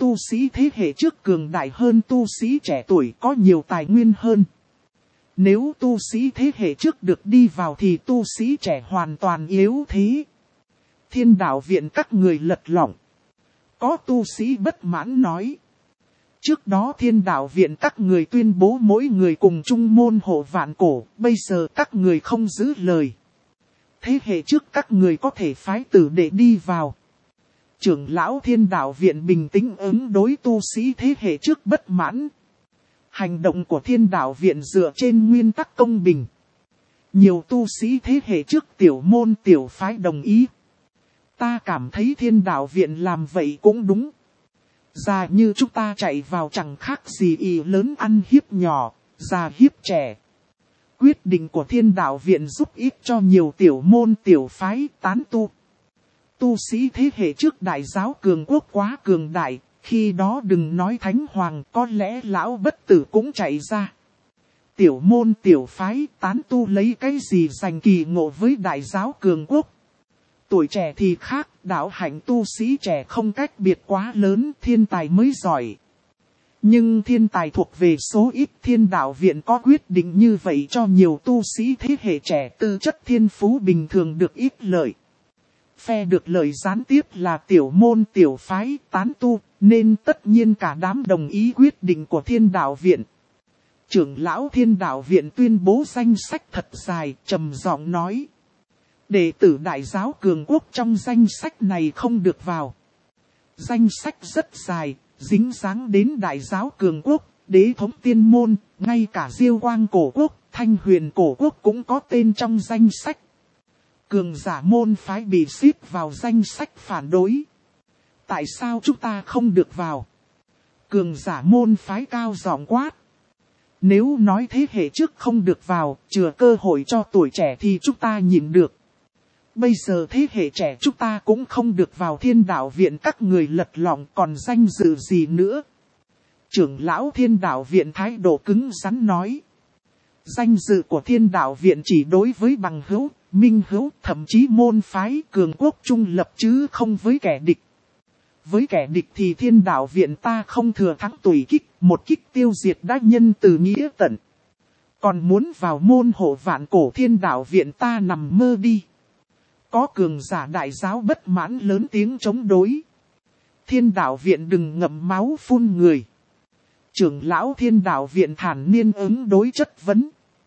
tu sĩ thế hệ trước cường đại hơn tu sĩ trẻ tuổi có nhiều tài nguyên hơn. Nếu tu sĩ thế hệ trước được đi vào thì tu sĩ trẻ hoàn toàn yếu thế. Thiên đạo viện các người lật lọng. Có tu sĩ bất mãn nói. Trước đó thiên đạo viện các người tuyên bố mỗi người cùng chung môn hộ vạn cổ, bây giờ các người không giữ lời. Thế hệ trước các người có thể phái tử để đi vào. Trưởng lão thiên đạo viện bình tĩnh ứng đối tu sĩ thế hệ trước bất mãn. Hành động của thiên đạo viện dựa trên nguyên tắc công bình. Nhiều tu sĩ thế hệ trước tiểu môn tiểu phái đồng ý. Ta cảm thấy thiên đạo viện làm vậy cũng đúng. Già như chúng ta chạy vào chẳng khác gì y lớn ăn hiếp nhỏ, già hiếp trẻ. Quyết định của thiên đạo viện giúp ích cho nhiều tiểu môn tiểu phái tán tu. Tu sĩ thế hệ trước đại giáo cường quốc quá cường đại, khi đó đừng nói thánh hoàng, có lẽ lão bất tử cũng chạy ra. Tiểu môn tiểu phái tán tu lấy cái gì giành kỳ ngộ với đại giáo cường quốc. Tuổi trẻ thì khác, đạo hạnh tu sĩ trẻ không cách biệt quá lớn, thiên tài mới giỏi. Nhưng thiên tài thuộc về số ít, thiên đạo viện có quyết định như vậy cho nhiều tu sĩ thế hệ trẻ tư chất thiên phú bình thường được ít lợi. Phe được lợi gián tiếp là tiểu môn tiểu phái tán tu, nên tất nhiên cả đám đồng ý quyết định của thiên đạo viện. Trưởng lão thiên đạo viện tuyên bố danh sách thật dài, trầm giọng nói. Đệ tử đại giáo cường quốc trong danh sách này không được vào. Danh sách rất dài, dính dáng đến đại giáo cường quốc, đế thống tiên môn, ngay cả Diêu Quang cổ quốc, Thanh Huyền cổ quốc cũng có tên trong danh sách. Cường giả môn phái bị xếp vào danh sách phản đối. Tại sao chúng ta không được vào? Cường giả môn phái cao giọng quát. Nếu nói thế hệ trước không được vào, chừa cơ hội cho tuổi trẻ thì chúng ta nhịn được. Bây giờ thế hệ trẻ chúng ta cũng không được vào thiên đạo viện các người lật lọng còn danh dự gì nữa. Trưởng lão thiên đạo viện thái độ cứng rắn nói. Danh dự của thiên đạo viện chỉ đối với bằng hữu, minh hữu, thậm chí môn phái cường quốc trung lập chứ không với kẻ địch. Với kẻ địch thì thiên đạo viện ta không thừa thắng tùy kích, một kích tiêu diệt đã nhân từ nghĩa tận. Còn muốn vào môn hộ vạn cổ thiên đạo viện ta nằm mơ đi. Có cường giả đại giáo bất mãn lớn tiếng chống đối. Thiên đạo viện đừng ngậm máu phun người. Trưởng lão thiên đạo viện thản nhiên ứng đối chất vấn.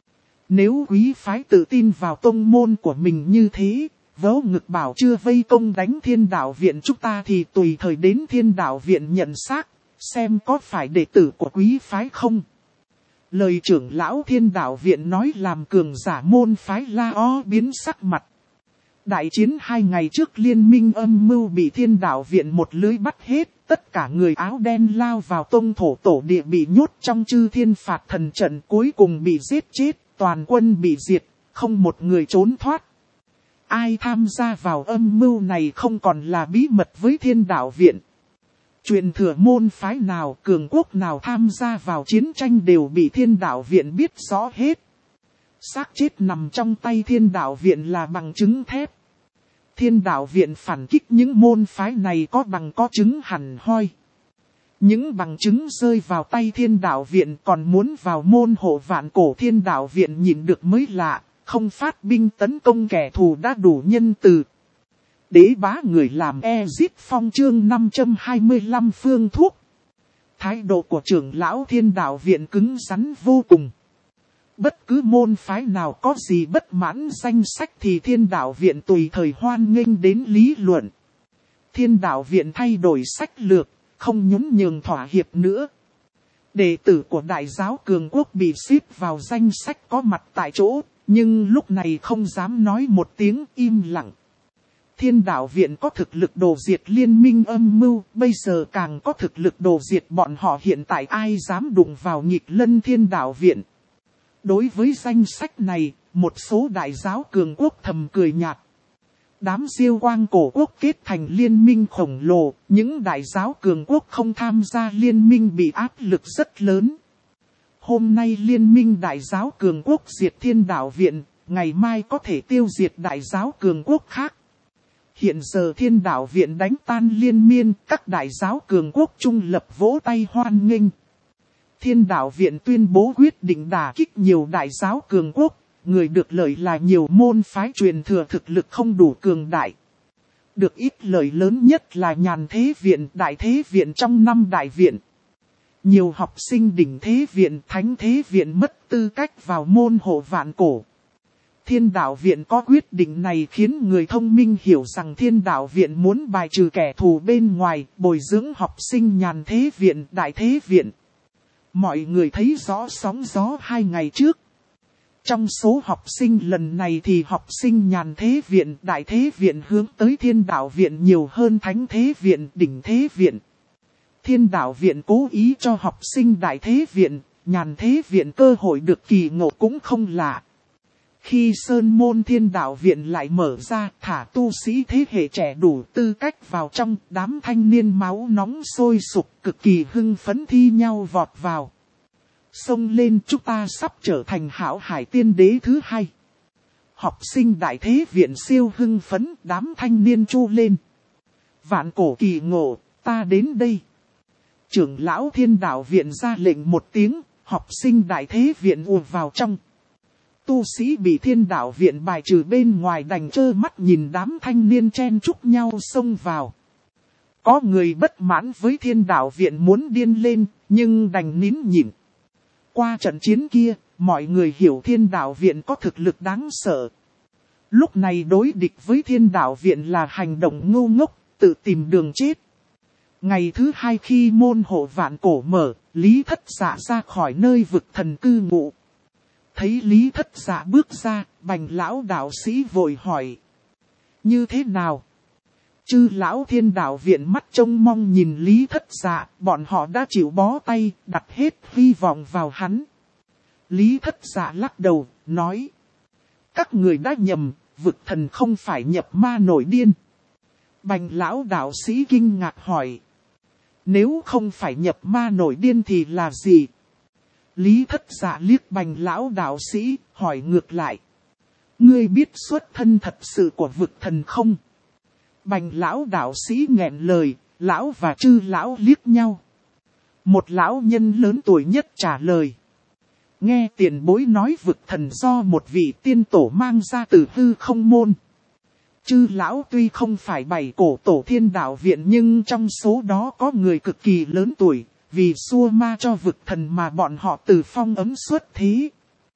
Nếu quý phái tự tin vào tông môn của mình như thế, vớ ngực bảo chưa vây công đánh thiên đạo viện chúng ta thì tùy thời đến thiên đạo viện nhận xác, xem có phải đệ tử của quý phái không. Lời trưởng lão thiên đạo viện nói làm cường giả môn phái la o biến sắc mặt. Đại chiến 2 ngày trước liên minh âm mưu bị thiên đạo viện một lưới bắt hết, tất cả người áo đen lao vào tông thổ tổ địa bị nhốt trong chư thiên phạt thần trận cuối cùng bị giết chết, toàn quân bị diệt, không một người trốn thoát. Ai tham gia vào âm mưu này không còn là bí mật với thiên đạo viện. Truyền thừa môn phái nào, cường quốc nào tham gia vào chiến tranh đều bị thiên đạo viện biết rõ hết. Xác chết nằm trong tay thiên đạo viện là bằng chứng thép. Thiên đạo viện phản kích những môn phái này có bằng có chứng hẳn hoi. Những bằng chứng rơi vào tay thiên đạo viện còn muốn vào môn hộ vạn cổ thiên đạo viện nhìn được mới lạ, không phát binh tấn công kẻ thù đã đủ nhân từ. Đế bá người làm Ezit Phong chương 525 phương thuốc. Thái độ của trưởng lão thiên đạo viện cứng rắn vô cùng. Bất cứ môn phái nào có gì bất mãn danh sách thì thiên đạo viện tùy thời hoan nghênh đến lý luận. Thiên đạo viện thay đổi sách lược, không nhún nhường thỏa hiệp nữa. Đệ tử của đại giáo cường quốc bị xếp vào danh sách có mặt tại chỗ, nhưng lúc này không dám nói một tiếng im lặng. Thiên đạo viện có thực lực đồ diệt liên minh âm mưu, bây giờ càng có thực lực đồ diệt bọn họ hiện tại ai dám đụng vào nghịch lân thiên đạo viện. Đối với danh sách này, một số đại giáo cường quốc thầm cười nhạt. Đám Diêu Quang cổ quốc kết thành liên minh khổng lồ, những đại giáo cường quốc không tham gia liên minh bị áp lực rất lớn. Hôm nay liên minh đại giáo cường quốc diệt thiên đạo viện, ngày mai có thể tiêu diệt đại giáo cường quốc khác. Hiện giờ Thiên Đạo Viện đánh tan liên miên, các đại giáo cường quốc trung lập vỗ tay hoan nghênh. Thiên Đạo Viện tuyên bố quyết định đả kích nhiều đại giáo cường quốc, người được lợi là nhiều môn phái truyền thừa thực lực không đủ cường đại. Được ít lợi lớn nhất là Nhàn Thế Viện, Đại Thế Viện trong 5 đại viện. Nhiều học sinh đỉnh Thế Viện, Thánh Thế Viện mất tư cách vào môn hộ vạn cổ. Thiên Đạo Viện có quyết định này khiến người thông minh hiểu rằng Thiên Đạo Viện muốn bài trừ kẻ thù bên ngoài, bồi dưỡng học sinh Nhàn Thế Viện, Đại Thế Viện. Mọi người thấy rõ sóng gió 2 ngày trước. Trong số học sinh lần này thì học sinh Nhàn Thế Viện, Đại Thế Viện hướng tới Thiên Đạo Viện nhiều hơn Thánh Thế Viện, Đỉnh Thế Viện. Thiên Đạo Viện cố ý cho học sinh Đại Thế Viện, Nhàn Thế Viện cơ hội được kỳ ngộ cũng không lạ. Khi Sơn Môn Thiên Đạo Viện lại mở ra, thả tu sĩ thế hệ trẻ đủ tư cách vào trong, đám thanh niên máu nóng sôi sục cực kỳ hưng phấn thi nhau vọt vào. Xông lên, chúng ta sắp trở thành hảo hải tiên đế thứ 2. Học sinh Đại Thế Viện siêu hưng phấn, đám thanh niên chu lên. Vạn cổ kỳ ngộ, ta đến đây. Trưởng lão Thiên Đạo Viện ra lệnh một tiếng, học sinh Đại Thế Viện ùa vào trong. Tu sĩ bị Thiên Đạo Viện bài trừ bên ngoài đành trơ mắt nhìn đám thanh niên chen chúc nhau xông vào. Có người bất mãn với Thiên Đạo Viện muốn điên lên, nhưng đành nín nhịn. Qua trận chiến kia, mọi người hiểu Thiên Đạo Viện có thực lực đáng sợ. Lúc này đối địch với Thiên Đạo Viện là hành động ngu ngốc, tự tìm đường chết. Ngày thứ 2 khi môn hộ vạn cổ mở, Lý Thất Dạ ra khỏi nơi vực thần cư ngụ. Thấy Lý Thất Dạ bước ra, Bành lão đạo sĩ vội hỏi. Như thế nào? Chư lão Thiên Đạo Viện mắt trông mong nhìn Lý Thất Dạ, bọn họ đã chịu bó tay, đặt hết hy vọng vào hắn. Lý Thất Dạ lắc đầu, nói. Các người đã nhầm, vực thần không phải nhập ma nổi điên. Bành lão đạo sĩ kinh ngạc hỏi. Nếu không phải nhập ma nổi điên thì là gì? Lý Thất Dạ liếc Bành lão đạo sĩ, hỏi ngược lại. Ngươi biết xuất thân thật sự của vực thần không? Bành lão đạo sĩ nghẹn lời, lão và chư lão liếc nhau. Một lão nhân lớn tuổi nhất trả lời. Nghe tiền bối nói vực thần do một vị tiên tổ mang ra từ hư không môn. Chư lão tuy không phải 7 cổ tổ Thiên Đạo Viện nhưng trong số đó có người cực kỳ lớn tuổi, vì xua ma cho vực thần mà bọn họ từ phong ấm xuất thế.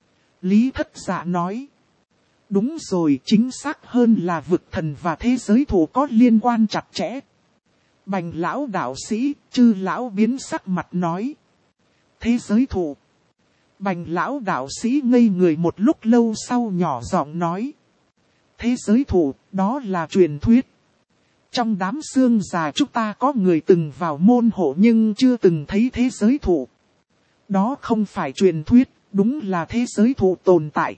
Lý Thất Dạ nói. Đúng rồi, chính xác hơn là vực thần và thế giới thù có liên quan chặt chẽ. Bành lão đạo sĩ, chư lão biến sắc mặt nói. Thế giới thù. Bành lão đạo sĩ ngây người một lúc lâu sau nhỏ giọng nói. Thế giới thù, đó là truyền thuyết. Trong đám xương già chúng ta có người từng vào môn hộ nhưng chưa từng thấy thế giới thù. Đó không phải truyền thuyết, đúng là thế giới thù tồn tại.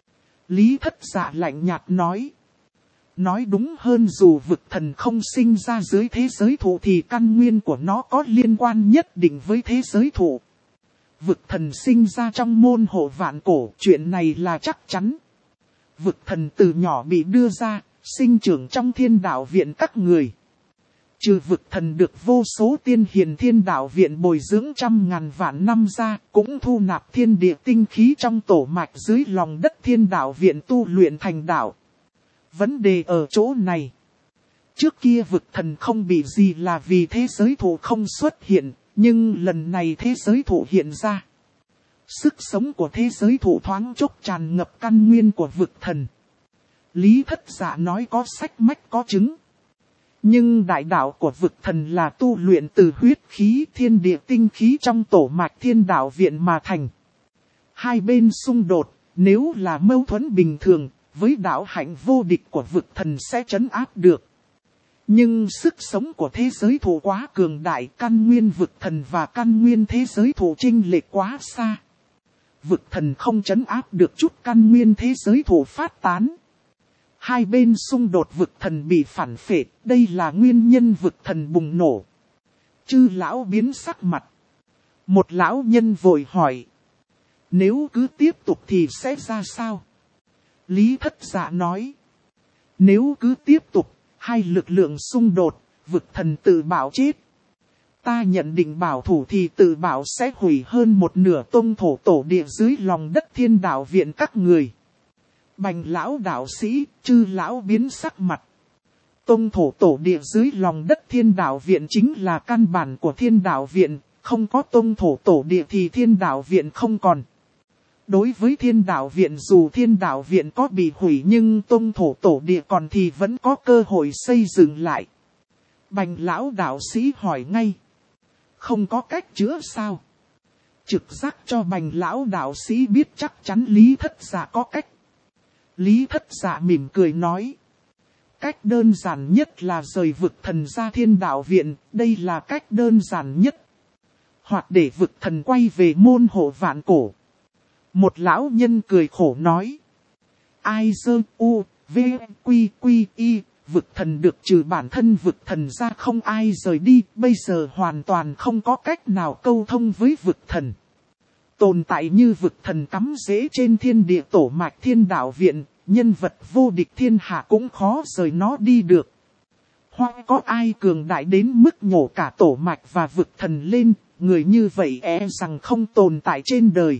Lý Thất Dạ lạnh nhạt nói. Nói đúng hơn dù vực thần không sinh ra dưới thế giới thụ thì căn nguyên của nó có liên quan nhất định với thế giới thụ. Vực thần sinh ra trong môn hộ vạn cổ, chuyện này là chắc chắn. Vực thần từ nhỏ bị đưa ra, sinh trưởng trong Thiên Đạo Viện các người. Trừ vực thần được vô số tiên hiền Thiên Đạo Viện bồi dưỡng trăm ngàn vạn năm ra, cũng thu nạp thiên địa tinh khí trong tổ mạch dưới lòng đất Thiên Đạo Viện tu luyện thành đạo. Vấn đề ở chỗ này. Trước kia vực thần không bị gì là vì thế giới thụ không xuất hiện, nhưng lần này thế giới thụ hiện ra. Sức sống của thế giới thụ thoáng chốc tràn ngập căn nguyên của vực thần. Lý Thất Dạ nói có sách mách có chứng. Nhưng đại đạo của vực thần là tu luyện từ huyết khí thiên địa tinh khí trong tổ mạch Thiên Đạo Viện mà thành. Hai bên xung đột, nếu là mâu thuẫn bình thường, với đạo hạnh vô địch của vực thần sẽ trấn áp được. Nhưng sức sống của thế giới thụ quá cường đại, căn nguyên vực thần và căn nguyên thế giới thụ chênh lệch quá xa. Vực thần không trấn áp được chút căn nguyên thế giới thụ phát tán. Hai bên xung đột vực thần bị phản phệ, đây là nguyên nhân vực thần bùng nổ. Chư lão biến sắc mặt. Một lão nhân vội hỏi. Nếu cứ tiếp tục thì sẽ ra sao? Lý Thất Dạ nói. Nếu cứ tiếp tục, hai lực lượng xung đột, vực thần tự bảo chết. Ta nhận định bảo thủ thì tự bảo sẽ hủy hơn một nửa tông thổ tổ địa dưới lòng đất Thiên Đạo Viện các người. Bành lão đạo sĩ, Chư lão biến sắc mặt. Tông thổ tổ địa dưới lòng đất Thiên Đạo Viện chính là căn bản của Thiên Đạo Viện, không có tông thổ tổ địa thì Thiên Đạo Viện không còn. Đối với Thiên Đạo Viện dù Thiên Đạo Viện có bị hủy nhưng tông thổ tổ địa còn thì vẫn có cơ hội xây dựng lại. Bành lão đạo sĩ hỏi ngay. Không có cách chữa sao? Trực giác cho bành lão đạo sĩ biết chắc chắn Lý Thất Dạ có cách. Lý Thất Dạ mỉm cười nói. Cách đơn giản nhất là rời vực thần ra Thiên Đạo Viện, đây là cách đơn giản nhất. Hoặc để vực thần quay về môn hộ vạn cổ. Một lão nhân cười khổ nói. Ai dơ u, v, quy, quy, y, vực thần được trừ bản thân vực thần ra không ai rời đi, bây giờ hoàn toàn không có cách nào câu thông với vực thần. Tồn tại như vực thần cắm rễ trên thiên địa tổ mạch Thiên Đạo Viện, nhân vật vô địch thiên hạ cũng khó rời nó đi được. Hoặc có ai cường đại đến mức nhổ cả tổ mạch và vực thần lên, người như vậy rằng không tồn tại trên đời.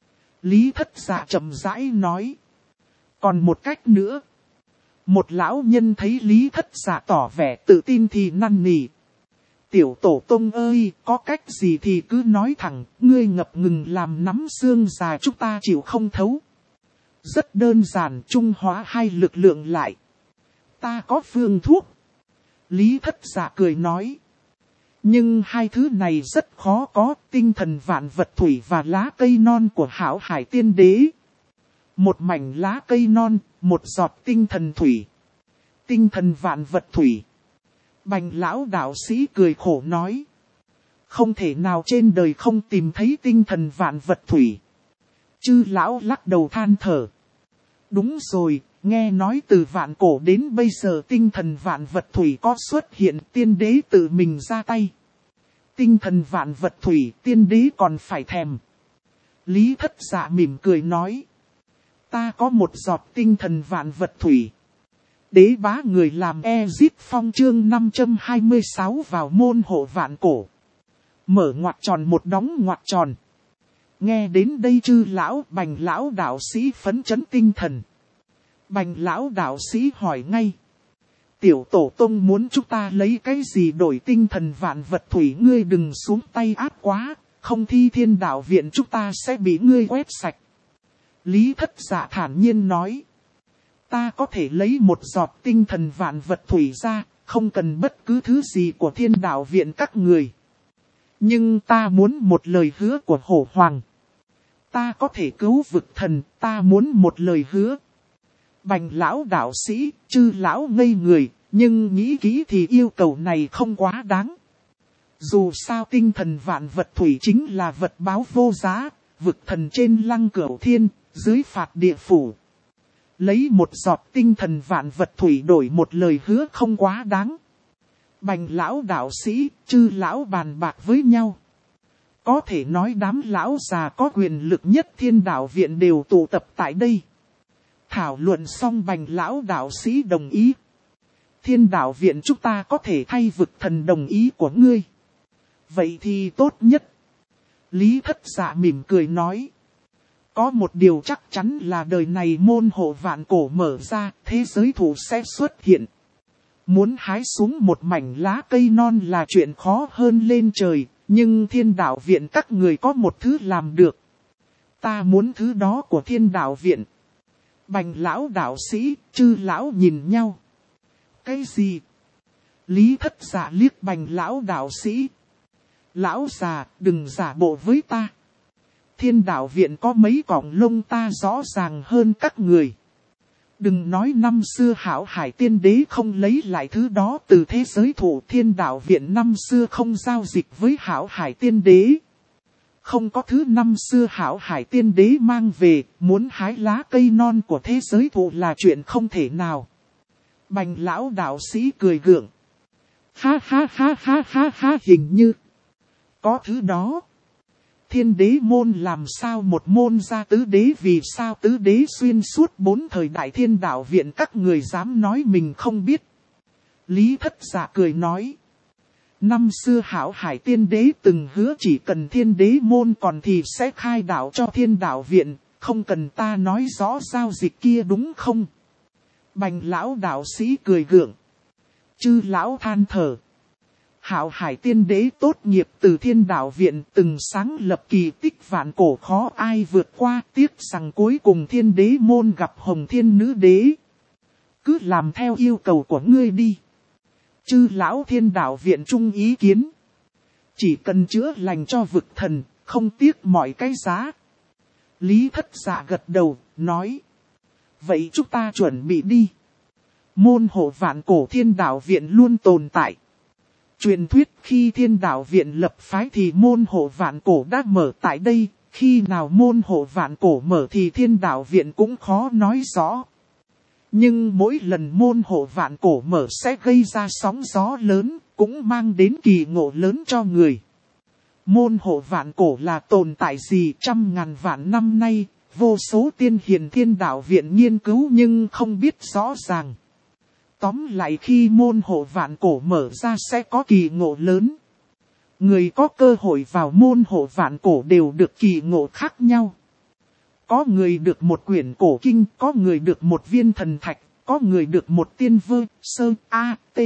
Lý Thất Dạ chậm rãi nói. Còn một cách nữa. Một lão nhân thấy Lý Thất Dạ tỏ vẻ tự tin thì năn nỉ. Tiểu tổ tông ơi, có cách gì thì cứ nói thẳng, ngươi ngập ngừng làm nắm xương già chúng ta chịu không thấu. Rất đơn giản, trung hóa hai lực lượng lại. Ta có phương thuốc. Lý Thất Dạ cười nói. Nhưng hai thứ này rất khó có, tinh thần vạn vật thủy và lá cây non của Hảo Hải Tiên Đế. Một mảnh lá cây non, một giọt tinh thần thủy. Tinh thần vạn vật thủy. Bành lão đạo sĩ cười khổ nói. Không thể nào trên đời không tìm thấy tinh thần vạn vật thủy. Chư lão lắc đầu than thở. Đúng rồi, nghe nói từ vạn cổ đến bây giờ tinh thần vạn vật thủy có xuất hiện, tiên đế tự mình ra tay. Tinh thần vạn vật thủy, tiên đế còn phải thèm. Lý Thất Dạ mỉm cười nói. Ta có một giọt tinh thần vạn vật thủy. Đế bá người làm Ezit Phong chương 526 vào môn hộ vạn cổ. Mở ngoặc tròn một đóng ngoặc tròn. Nghe đến đây chư lão, bành lão đạo sĩ phấn chấn tinh thần. Bành lão đạo sĩ hỏi ngay. Tiểu tổ tông muốn chúng ta lấy cái gì đổi tinh thần vạn vật thủy, ngươi đừng xuống tay áp quá, không thi Thiên Đạo Viện chúng ta sẽ bị ngươi quét sạch. Lý Thất Dạ thản nhiên nói. Ta có thể lấy một giọt tinh thần vạn vật thủy ra, không cần bất cứ thứ gì của Thiên Đạo Viện các người. Nhưng ta muốn một lời hứa của Hổ Hoàng. Ta có thể cứu vực thần, ta muốn một lời hứa. Bành lão đạo sĩ, chư lão ngây người, nhưng nghĩ kỹ thì yêu cầu này không quá đáng. Dù sao tinh thần vạn vật thủy chính là vật báo vô giá, vực thần trên Lăng Cửu Thiên, dưới phạt địa phủ. Lấy một giọt tinh thần vạn vật thủy đổi một lời hứa không quá đáng. Bành lão đạo sĩ, chư lão bàn bạc với nhau. Có thể nói đám lão già có quyền lực nhất Thiên Đạo Viện đều tụ tập tại đây. Thảo luận xong bành lão đạo sĩ đồng ý. Thiên Đạo Viện chúng ta có thể thay vực thần đồng ý của ngươi. Vậy thì tốt nhất. Lý Thất Dạ mỉm cười nói. Có một điều chắc chắn là đời này môn hộ vạn cổ mở ra, thế giới thủ sẽ xuất hiện. Muốn hái xuống một mảnh lá cây non là chuyện khó hơn lên trời, nhưng Thiên Đạo Viện các người có một thứ làm được. Ta muốn thứ đó của Thiên Đạo Viện. Bành lão đạo sĩ, chư lão nhìn nhau. Cái gì? Lý Thất Dạ liếc bành lão đạo sĩ. Lão già, đừng giả bộ với ta. Thiên Đạo Viện có mấy cọng lông ta rõ ràng hơn các người. Đừng nói năm xưa Hảo Hải Tiên Đế không lấy lại thứ đó từ thế giới thủ, Thiên Đạo Viện năm xưa không giao dịch với Hảo Hải Tiên Đế. Không có thứ năm xưa Hảo Hải Tiên Đế mang về, muốn hái lá cây non của thế giới thủ là chuyện không thể nào. Bành lão đạo sĩ cười gượng. Ha ha ha ha ha ha, hình như có thứ đó. Thiên đế môn làm sao một môn ra tứ đế, vì sao tứ đế xuyên suốt 4 thời đại Thiên Đạo Viện các người dám nói mình không biết. Lý Thất Dạ cười nói. Năm xưa Hảo Hải Tiên Đế từng hứa chỉ cần Thiên Đế môn còn thì sẽ khai đạo cho Thiên Đạo Viện, không cần ta nói rõ giao dịch kia đúng không? Bành lão đạo sĩ cười gượng. Chư lão than thở. Hảo Hải Tiên Đế tốt nghiệp từ Thiên Đạo Viện từng sáng lập kỳ tích vạn cổ khó ai vượt qua, tiếc rằng cuối cùng Thiên Đế môn gặp Hồng Thiên Nữ Đế. Cứ làm theo yêu cầu của ngươi đi. Chư lão Thiên Đạo Viện chung ý kiến. Chỉ cần chữa lành cho vực thần, không tiếc mọi cái giá. Lý Thất Dạ gật đầu, nói. Vậy chúng ta chuẩn bị đi. Môn hộ vạn cổ Thiên Đạo Viện luôn tồn tại. Truyền thuyết khi Thiên Đạo Viện lập phái thì môn hộ vạn cổ đã mở tại đây. Khi nào môn hộ vạn cổ mở thì Thiên Đạo Viện cũng khó nói rõ. Nhưng mỗi lần môn hộ vạn cổ mở sẽ gây ra sóng gió lớn, cũng mang đến kỳ ngộ lớn cho người. Môn hộ vạn cổ là tồn tại gì trăm ngàn vạn năm nay, vô số tiên hiền Thiên Đạo Viện nghiên cứu nhưng không biết rõ ràng. Tóm lại khi môn hộ vạn cổ mở ra sẽ có kỳ ngộ lớn. Người có cơ hội vào môn hộ vạn cổ đều được kỳ ngộ khác nhau. Có người được một quyển cổ kinh, có người được một viên thần thạch, có người được một tiên vơ, sơ, a, t.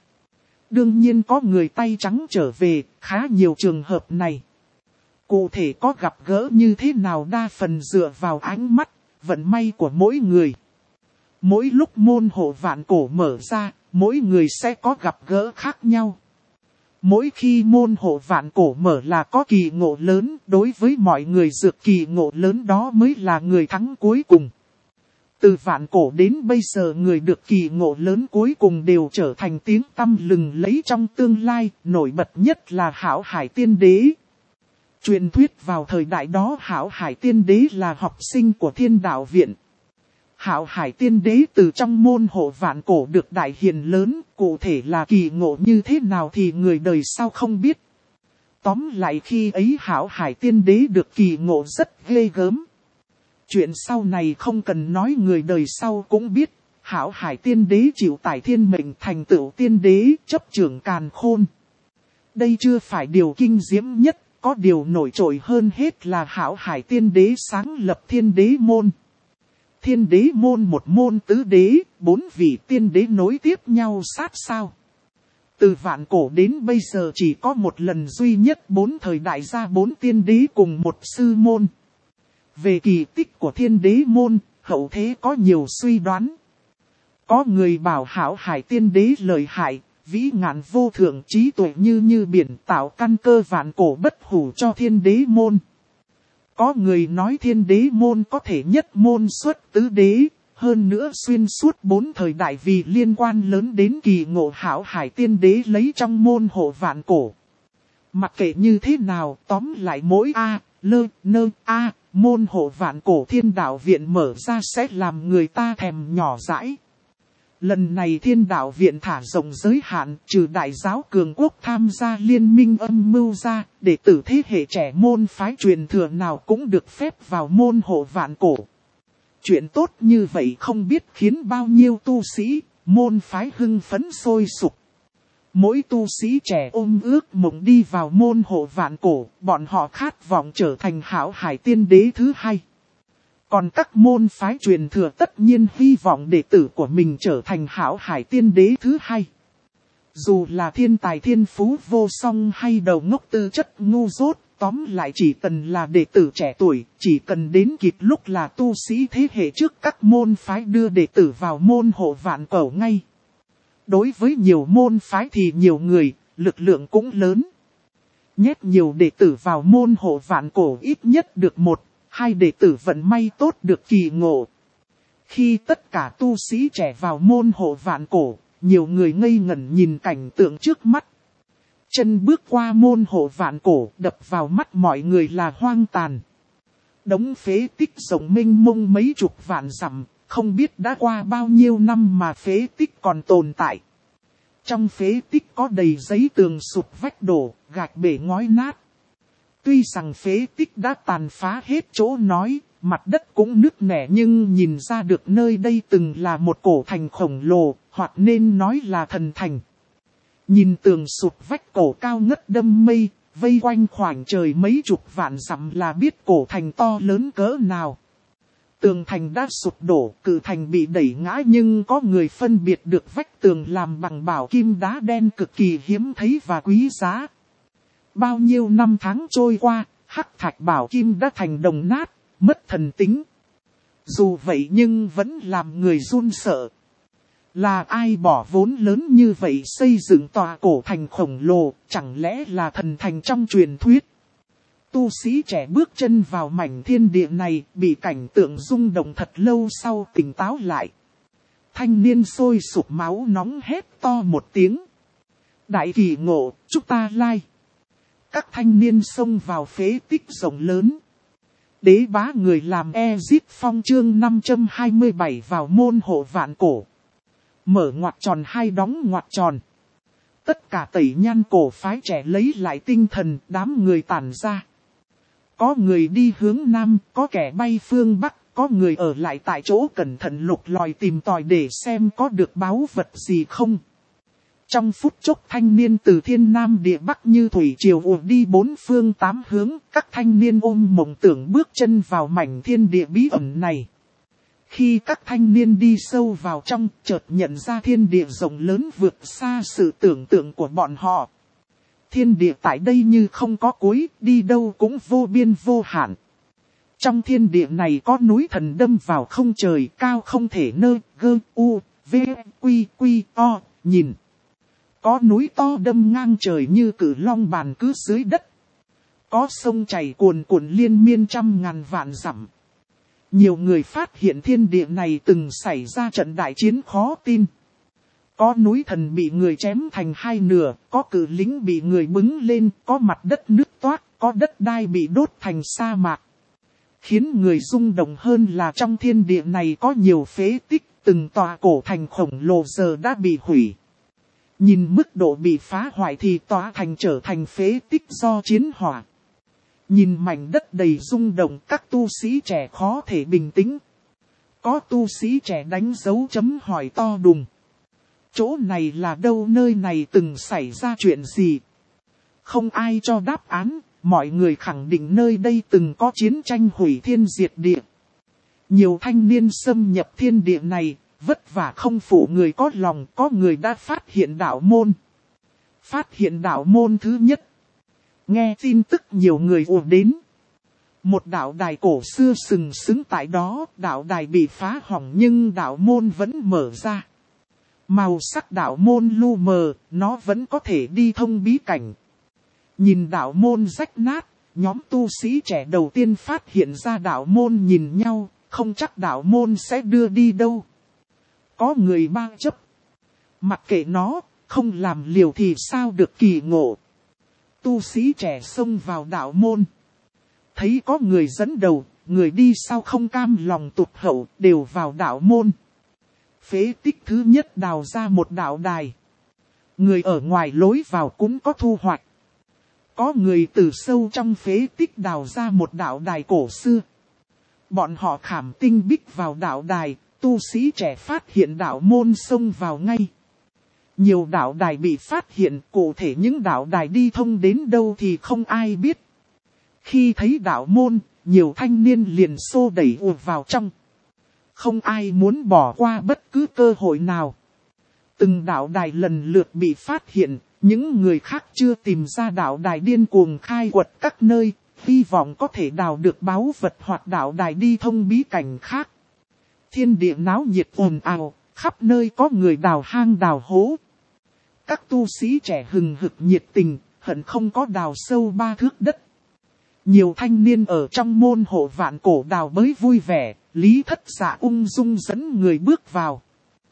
Đương nhiên có người tay trắng trở về, khá nhiều trường hợp này. Cụ thể có gặp gỡ như thế nào đa phần dựa vào ánh mắt, vận may của mỗi người. Mỗi lúc môn hộ vạn cổ mở ra, mỗi người sẽ có gặp gỡ khác nhau. Mỗi khi môn hộ vạn cổ mở là có kỳ ngộ lớn, đối với mọi người dược kỳ ngộ lớn đó mới là người thắng cuối cùng. Từ vạn cổ đến bây giờ người được kỳ ngộ lớn cuối cùng đều trở thành tiếng tăm lừng lẫy trong tương lai, nổi bật nhất là Hảo Hải Tiên Đế. Truyền thuyết vào thời đại đó Hảo Hải Tiên Đế là học sinh của Thiên Đạo Viện. Hảo Hải Tiên Đế từ trong môn hộ vạn cổ được đại hiền lớn, cụ thể là kỳ ngộ như thế nào thì người đời sau không biết. Tóm lại khi ấy Hảo Hải Tiên Đế được kỳ ngộ rất ghê gớm. Chuyện sau này không cần nói người đời sau cũng biết, Hảo Hải Tiên Đế chịu tải thiên mệnh thành tựu tiên đế chấp trưởng càn khôn. Đây chưa phải điều kinh diễm nhất, có điều nổi trội hơn hết là Hảo Hải Tiên Đế sáng lập Thiên Đế môn. Thiên Đế môn một môn tứ đế, 4 vị tiên đế nối tiếp nhau sát sao. Từ vạn cổ đến bây giờ chỉ có một lần duy nhất 4 thời đại ra 4 tiên đế cùng một sư môn. Về kỳ tích của Thiên Đế môn, hậu thế có nhiều suy đoán. Có người bảo Hảo Hải Tiên Đế lợi hại, vĩ ngạn vô thượng trí tuệ như biển tạo căn cơ vạn cổ bất hủ cho Thiên Đế môn. Có người nói Thiên Đế môn có thể nhất môn xuất tứ đế, hơn nữa xuyên suốt 4 thời đại vì liên quan lớn đến kỳ ngộ Hảo Hải Tiên Đế lấy trong môn hộ vạn cổ. Mặc kệ như thế nào, tóm lại mỗi môn hộ vạn cổ Thiên Đạo Viện mở ra sẽ làm người ta thèm nhỏ dãi. Lần này Thiên Đạo Viện thả rộng giới hạn, trừ đại giáo cường quốc tham gia liên minh âm mưu ra, để tử thế hệ trẻ môn phái truyền thừa nào cũng được phép vào môn hộ vạn cổ. Chuyện tốt như vậy không biết khiến bao nhiêu tu sĩ, môn phái hưng phấn sôi sục. Mỗi tu sĩ trẻ ôm ước mộng đi vào môn hộ vạn cổ, bọn họ khát vọng trở thành Hảo Hải Tiên Đế thứ hai. Còn các môn phái truyền thừa tất nhiên hy vọng đệ tử của mình trở thành Hảo Hải Tiên Đế thứ hai. Dù là thiên tài thiên phú vô song hay đầu ngốc tư chất ngu dốt, tóm lại chỉ cần là đệ tử trẻ tuổi, chỉ cần đến kịp lúc là tu sĩ thế hệ trước các môn phái đưa đệ tử vào môn hộ vạn cổ ngay. Đối với nhiều môn phái thì nhiều người, lực lượng cũng lớn. Nhét nhiều đệ tử vào môn hộ vạn cổ ít nhất được 1-2 đệ tử vận may tốt được kỳ ngộ. Khi tất cả tu sĩ trẻ vào môn hộ vạn cổ, nhiều người ngây ngẩn nhìn cảnh tượng trước mắt. Chân bước qua môn hộ vạn cổ đập vào mắt mọi người là hoang tàn. Đống phế tích rộng mênh mông mấy chục vạn dặm, không biết đã qua bao nhiêu năm mà phế tích còn tồn tại. Trong phế tích có đầy giấy tường sụp vách đổ, gạch bể ngói nát. Tuy rằng phế tích đã tàn phá hết chỗ nói, mặt đất cũng nứt nẻ nhưng nhìn ra được nơi đây từng là một cổ thành khổng lồ, hoặc nên nói là thần thành. Nhìn tường sụp vách cổ cao ngất đâm mây, vây quanh khoảng trời mấy chục vạn dặm là biết cổ thành to lớn cỡ nào. Tường thành đã sụp đổ, cự thành bị đẩy ngã nhưng có người phân biệt được vách tường làm bằng bảo kim đá đen cực kỳ hiếm thấy và quý giá. Bao nhiêu năm tháng trôi qua, hắc thạch bảo kim đã thành đồng nát, mất thần tính. Dù vậy nhưng vẫn làm người run sợ. Là ai bỏ vốn lớn như vậy xây dựng tòa cổ thành khổng lồ, chẳng lẽ là thần thành trong truyền thuyết? Tu sĩ trẻ bước chân vào mảnh thiên địa này, bị cảnh tượng rung động thật lâu sau tỉnh táo lại. Thanh niên sôi sục máu nóng hét to một tiếng. Đại kỳ ngộ, chúng ta lai. Các thanh niên xông vào phế tích rộng lớn. Đế bá người làm Ezip Phong chương 527 vào môn hộ vạn cổ. Mở ngoặc tròn hay đóng ngoặc tròn. Tất cả tẩy nhan cổ phái trẻ lấy lại tinh thần, đám người tản ra. Có người đi hướng nam, có kẻ bay phương bắc, có người ở lại tại chỗ cẩn thận lục lọi tìm tòi để xem có được báu vật gì không. Trong phút chốc thanh niên từ thiên nam địa bắc như thủy triều ùa đi bốn phương tám hướng, các thanh niên ôm mộng tưởng bước chân vào mảnh thiên địa bí ẩn này. Khi các thanh niên đi sâu vào trong, chợt nhận ra thiên địa rộng lớn vượt xa sự tưởng tượng của bọn họ. Thiên địa tại đây như không có cuối, đi đâu cũng vô biên vô hạn. Trong thiên địa này có núi thần đâm vào không trời, cao không thể nơ, gơ, u, v, quy, quy, o, nhìn. Có núi to đâm ngang trời như cử long bàn cứ dưới đất. Có sông chảy cuồn cuộn liên miên trăm ngàn vạn dặm. Nhiều người phát hiện thiên địa này từng xảy ra trận đại chiến khó tin. Có núi thần bị người chém thành hai nửa, có cử lính bị người bứng lên, có mặt đất nứt toác, có đất đai bị đốt thành sa mạc. Khiến người rung động hơn là trong thiên địa này có nhiều phế tích, từng tòa cổ thành khổng lồ giờ đã bị hủy. Nhìn mức độ bị phá hoại thì tòa thành trở thành phế tích do chiến hỏa. Nhìn mảnh đất đầy rung động, các tu sĩ trẻ khó thể bình tĩnh. Có tu sĩ trẻ đánh dấu chấm hỏi to đùng. Chỗ này là đâu, nơi này từng xảy ra chuyện gì? Không ai cho đáp án, mọi người khẳng định nơi đây từng có chiến tranh hủy thiên diệt địa. Nhiều thanh niên xâm nhập thiên địa này, vất vả không phụ người có lòng, có người đã phát hiện đạo môn. Phát hiện đạo môn thứ nhất. Nghe tin tức nhiều người ùa đến. Một đạo đài cổ xưa sừng sững tại đó, đạo đài bị phá hỏng nhưng đạo môn vẫn mở ra. Màu sắc đạo môn lu mờ, nó vẫn có thể đi thông bí cảnh. Nhìn đạo môn rách nát, nhóm tu sĩ trẻ đầu tiên phát hiện ra đạo môn nhìn nhau, không chắc đạo môn sẽ đưa đi đâu. Có người mang chấp. Mặc kệ nó, không làm liều thì sao được kỳ ngộ. Tu sĩ trẻ xông vào đạo môn. Thấy có người dẫn đầu, người đi sau không cam lòng tụt hậu, đều vào đạo môn. Phế tích thứ nhất đào ra một đạo đài. Người ở ngoài lối vào cũng có thu hoạch. Có người từ sâu trong phế tích đào ra một đạo đài cổ xưa. Bọn họ khảm tinh bích vào đạo đài, tu sĩ trẻ phát hiện đạo môn xông vào ngay. Nhiều đạo đài bị phát hiện, cụ thể những đạo đài đi thông đến đâu thì không ai biết. Khi thấy đạo môn, nhiều thanh niên liền xô đẩy ùa vào trong. Không ai muốn bỏ qua bất cứ cơ hội nào. Từng đạo đài lần lượt bị phát hiện, những người khác chưa tìm ra đạo đài điên cuồng khai quật các nơi, hy vọng có thể đào được báu vật hoặc đạo đài đi thông bí cảnh khác. Thiên địa náo nhiệt ồn ào, khắp nơi có người đào hang đào hố. Các tu sĩ trẻ hừng hực nhiệt tình, hận không có đào sâu 3 thước đất. Nhiều thanh niên ở trong môn hộ vạn cổ đào bới vui vẻ, Lý Thất Dạ ung dung dẫn người bước vào.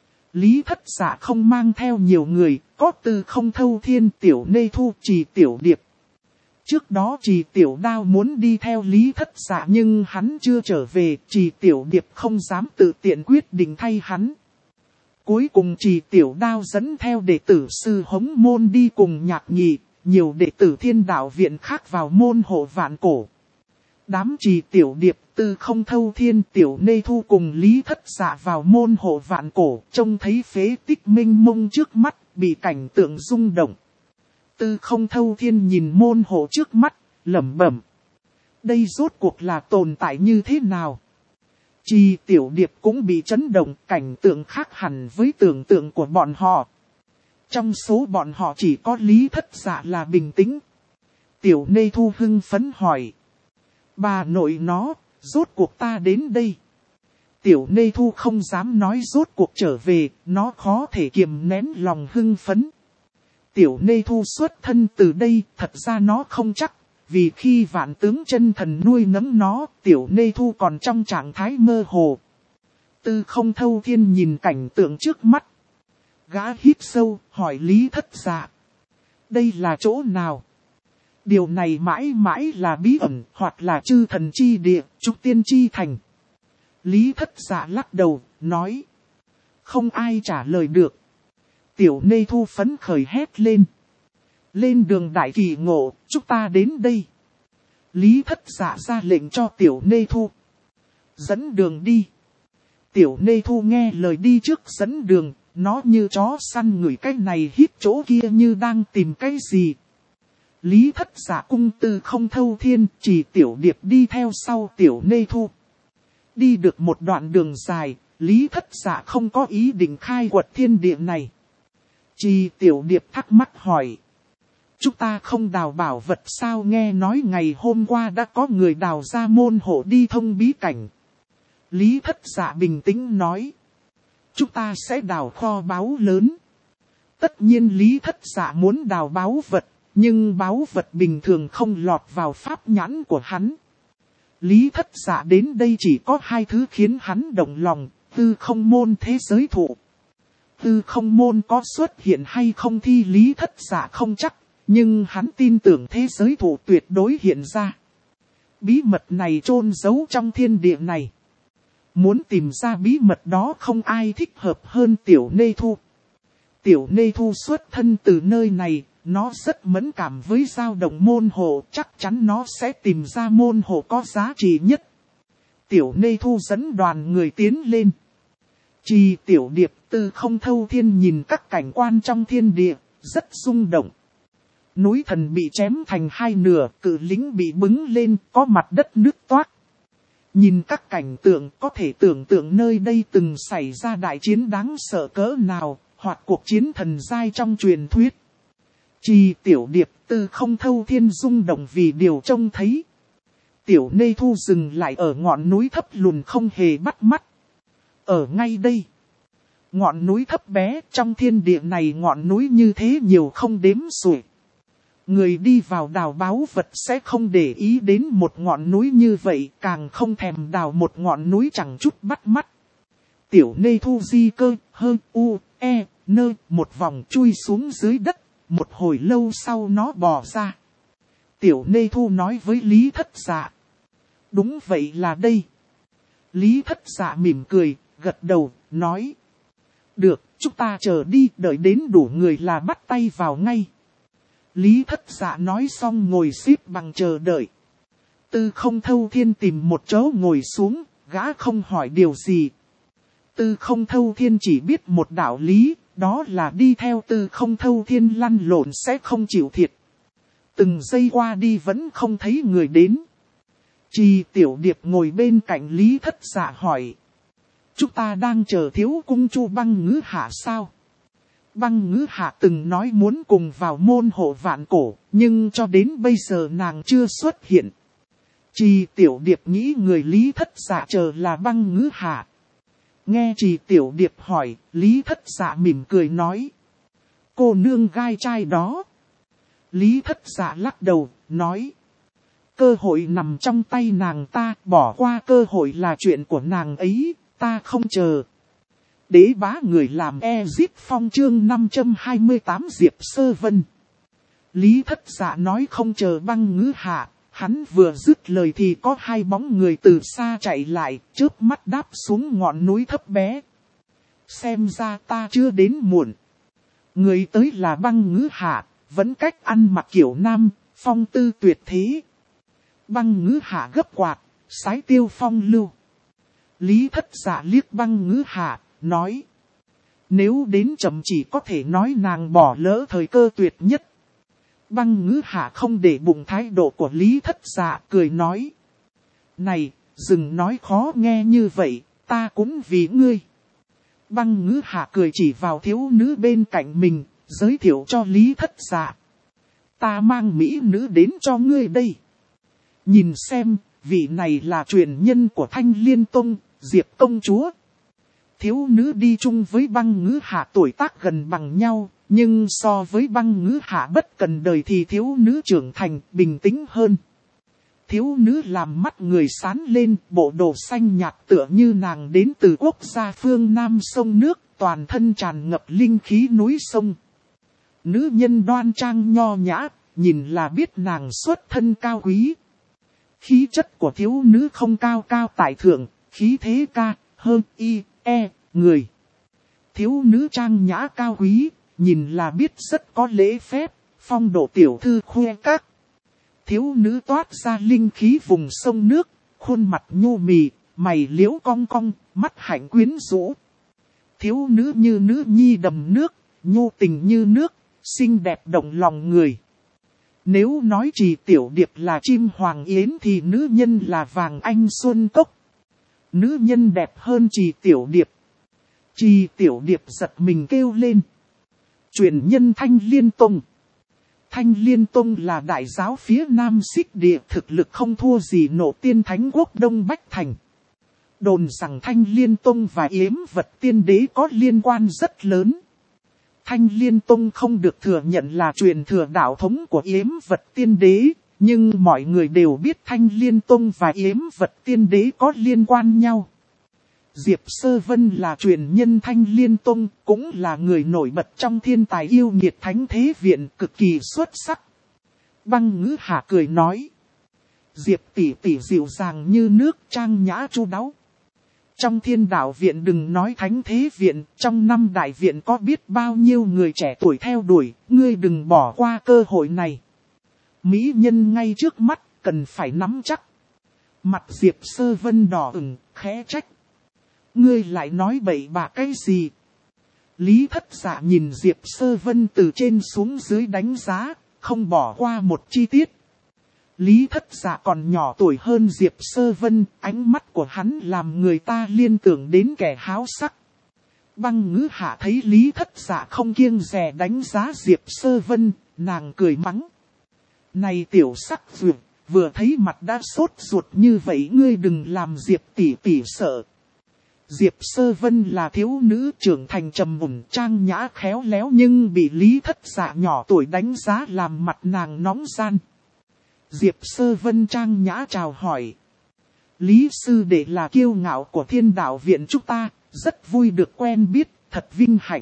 Lý Thất Dạ không mang theo nhiều người, có Tư Không Thâu Thiên, Tiểu Nê Thu, Trì Tiểu Điệp. Trước đó Trì Tiểu Đao muốn đi theo Lý Thất Dạ nhưng hắn chưa trở về, Trì Tiểu Điệp không dám tự tiện quyết định thay hắn. Cuối cùng Trì Tiểu Đao dẫn theo đệ tử sư Hống Môn đi cùng Nhạc Nhị, nhiều đệ tử Thiên Đạo Viện khác vào môn hộ vạn cổ. Đám Trì Tiểu Điệp, Tư Không Thâu Thiên, Tiểu Nê Thu cùng Lý Thất Dạ vào môn hộ vạn cổ, trông thấy phế tích mênh mông trước mắt, bị cảnh tượng rung động. Tư Không Thâu Thiên nhìn môn hộ trước mắt, lẩm bẩm. Đây rốt cuộc là tồn tại như thế nào? Trì Tiểu Điệp cũng bị chấn động, cảnh tượng khác hẳn với tưởng tượng của bọn họ. Trong số bọn họ chỉ có Lý Thất Dạ là bình tĩnh. Tiểu Nê Thu hưng phấn hỏi. Bà nội nó, rốt cuộc ta đến đây. Tiểu Nê Thu không dám nói rốt cuộc trở về, nó khó thể kiềm nén lòng hưng phấn. Tiểu Nê Thu xuất thân từ đây, thật ra nó không chắc, vì khi Vạn Tướng Chân Thần nuôi nấng nó, Tiểu Nê Thu còn trong trạng thái mơ hồ. Tư Không Thâu Thiên nhìn cảnh tượng trước mắt. Gã hít sâu, hỏi Lý Thất Dạ. Đây là chỗ nào? Điều này mãi mãi là bí ẩn, hoặc là chư thần chi địa, trúc tiên chi thành. Lý Thất Dạ lắc đầu, nói. Không ai trả lời được. Tiểu Nê Thu phấn khởi hét lên. Lên đường đại kỳ ngộ, chúng ta đến đây. Lý Thất Dạ ra lệnh cho Tiểu Nê Thu. Dẫn đường đi. Tiểu Nê Thu nghe lời đi trước dẫn đường, nó như chó săn ngửi cái này hít chỗ kia như đang tìm cái gì. Lý Thất Dạ cung Tư Không Thâu Thiên, chỉ Tiểu Điệp đi theo sau Tiểu Nê Thu. Đi được một đoạn đường dài, Lý Thất Dạ không có ý định khai quật thiên địa này. Chỉ Tiểu Điệp thắc mắc hỏi. Chúng ta không đào bảo vật sao, nghe nói ngày hôm qua đã có người đào ra môn hộ đi thông bí cảnh. Lý Thất Dạ bình tĩnh nói. Chúng ta sẽ đào kho báu lớn. Tất nhiên Lý Thất Dạ muốn đào báu vật, nhưng báu vật bình thường không lọt vào pháp nhãn của hắn. Lý Thất Dạ đến đây chỉ có hai thứ khiến hắn động lòng, Tư Không Môn thế giới thụ. Tư Không Môn có xuất hiện hay không thì Lý Thất Dạ không chắc, nhưng hắn tin tưởng thế giới thụ tuyệt đối hiện ra. Bí mật này chôn giấu trong thiên địa này. Muốn tìm ra bí mật đó không ai thích hợp hơn Tiểu Nê Thu. Tiểu Nê Thu xuất thân từ nơi này, nó rất mẫn cảm với dao động môn hộ, chắc chắn nó sẽ tìm ra môn hộ có giá trị nhất. Tiểu Nê Thu dẫn đoàn người tiến lên. Chỉ Tiểu Điệp, Tư Không Thâu Thiên nhìn các cảnh quan trong thiên địa, rất rung động. Núi thần bị chém thành hai nửa, cự lính bị bứng lên, có mặt đất nứt toác. Nhìn các cảnh tượng có thể tưởng tượng nơi đây từng xảy ra đại chiến đáng sợ cỡ nào, hoặc cuộc chiến thần giai trong truyền thuyết. Chỉ Tiểu Điệp, Tư Không Thâu Thiên rung động vì điều trông thấy. Tiểu Nê Thu dừng lại ở ngọn núi thấp lùn không hề bắt mắt. Ở ngay đây. Ngọn núi thấp bé, trong thiên địa này ngọn núi như thế nhiều không đếm xuể. Người đi vào đào báu vật sẽ không để ý đến một ngọn núi như vậy, càng không thèm đào một ngọn núi chẳng chút bắt mắt. Tiểu Nê Thu di cơ, hơ, u, e, nơ, một vòng chui xuống dưới đất, một hồi lâu sau nó bò ra. Tiểu Nê Thu nói với Lý Thất Dạ. Đúng vậy là đây. Lý Thất Dạ mỉm cười, gật đầu, nói. Được, chúng ta chờ đi, đợi đến đủ người là bắt tay vào ngay. Lý Thất Dạ nói xong ngồi xếp bằng chờ đợi. Tư Không Thâu Thiên tìm một chỗ ngồi xuống, gã không hỏi điều gì. Tư Không Thâu Thiên chỉ biết một đạo lý, đó là đi theo Tư Không Thâu Thiên lăn lộn sẽ không chịu thiệt. Từng giây qua đi vẫn không thấy người đến. Chỉ Tiểu Điệp ngồi bên cạnh Lý Thất Dạ hỏi. Chúng ta đang chờ Thiếu Cung Chu Băng Ngữ Hạ sao? Băng Ngữ Hạ từng nói muốn cùng vào môn hộ vạn cổ, nhưng cho đến bây giờ nàng chưa xuất hiện. Chỉ Tiểu Điệp nghĩ người Lý Thất Dạ chờ là Băng Ngữ Hạ. Nghe Chỉ Tiểu Điệp hỏi, Lý Thất Dạ mỉm cười nói. Cô nương gai trai đó. Lý Thất Dạ lắc đầu, nói. Cơ hội nằm trong tay nàng ta, bỏ qua cơ hội là chuyện của nàng ấy, ta không chờ. Đế bá người làm Ezip Phong chương 528 Diệp Sơ Vân. Lý Thất Dạ nói không chờ Băng Ngữ Hạ, hắn vừa dứt lời thì có hai bóng người từ xa chạy lại, chớp mắt đáp xuống ngọn núi thấp bé. Xem ra ta chưa đến muộn. Người tới là Băng Ngữ Hạ, vẫn cách ăn mặc kiểu nam, phong tư tuyệt thế. Băng Ngữ Hạ gấp quạt, sái tiêu phong lưu. Lý Thất Dạ liếc Băng Ngữ Hạ, nói. Nếu đến chậm chỉ có thể nói nàng bỏ lỡ thời cơ tuyệt nhất. Băng Ngữ Hạ không để bụng thái độ của Lý Thất Dạ, cười nói. Này, đừng nói khó nghe như vậy, ta cũng vì ngươi. Băng Ngữ Hạ cười chỉ vào thiếu nữ bên cạnh mình, giới thiệu cho Lý Thất Dạ. Ta mang mỹ nữ đến cho ngươi đây. Nhìn xem, vị này là truyền nhân của Thanh Liên Tông, Diệp công chúa. Thiếu nữ đi chung với Băng Ngữ Hạ tuổi tác gần bằng nhau, nhưng so với Băng Ngữ Hạ bất cần đời thì thiếu nữ trưởng thành, bình tĩnh hơn. Thiếu nữ làm mắt người sáng lên, bộ đồ xanh nhạt tựa như nàng đến từ quốc gia phương Nam sông nước, toàn thân tràn ngập linh khí núi sông. Nữ nhân đoan trang nho nhã, nhìn là biết nàng xuất thân cao quý. Khí chất của thiếu nữ không cao cao tại thượng, khí thế ca, hơn y, e, người. Thiếu nữ trang nhã cao quý, nhìn là biết rất có lễ phép, phong độ tiểu thư khoe các. Thiếu nữ toát ra linh khí vùng sông nước, khuôn mặt nhu mì, mày liễu cong cong, mắt hạnh quyến rũ. Thiếu nữ như nữ nhi đầm nước, nhu tình như nước, xinh đẹp động lòng người. Nếu nói Trì Tiểu Điệp là chim hoàng yến thì nữ nhân là Vàng Anh Xuân Cốc. Nữ nhân đẹp hơn Trì Tiểu Điệp. Trì Tiểu Điệp giật mình kêu lên. Truyền nhân Thanh Liên Tông. Thanh Liên Tông là đại giáo phía Nam Xích Địa, thực lực không thua gì Nộ Tiên Thánh Quốc Đông Bách Thành. Đồn rằng Thanh Liên Tông và Yếm Vật Tiên Đế có liên quan rất lớn. Thanh Liên Tông không được thừa nhận là truyền thừa đạo thống của Yếm Vật Tiên Đế, nhưng mọi người đều biết Thanh Liên Tông và Yếm Vật Tiên Đế có liên quan nhau. Diệp Sơ Vân là truyền nhân Thanh Liên Tông, cũng là người nổi bật trong thiên tài yêu nghiệt Thánh Thế Viện, cực kỳ xuất sắc. Băng Ngữ Hạ cười nói. Diệp tỷ tỷ dịu dàng như nước, trang nhã chu đáo. Trong Thiên Đạo Viện đừng nói Thánh Thế Viện, trong 5 đại viện có biết bao nhiêu người trẻ tuổi theo đuổi, ngươi đừng bỏ qua cơ hội này. Mỹ nhân ngay trước mắt, cần phải nắm chắc. Mặt Diệp Sơ Vân đỏ ửng, khẽ trách. Ngươi lại nói bậy bạ cái gì? Lý Thất Dạ nhìn Diệp Sơ Vân từ trên xuống dưới đánh giá, không bỏ qua một chi tiết. Lý Thất Dạ còn nhỏ tuổi hơn Diệp Sơ Vân, ánh mắt của hắn làm người ta liên tưởng đến kẻ háo sắc. Băng Ngữ Hạ thấy Lý Thất Dạ không kiêng dè đánh giá Diệp Sơ Vân, nàng cười mắng. Này tiểu sắc duyệt, vừa thấy mặt đã sốt ruột như vậy ngươi đừng làm Diệp tỷ tỷ sợ. Diệp Sơ Vân là thiếu nữ trưởng thành trầm mùn trang nhã khéo léo nhưng bị Lý Thất Dạ nhỏ tuổi đánh giá làm mặt nàng nóng gian. Diệp Sơ Vân trang nhã chào hỏi. Lý sư đệ là kiêu ngạo của Thiên Đạo Viện chúng ta, rất vui được quen biết, thật vinh hạnh.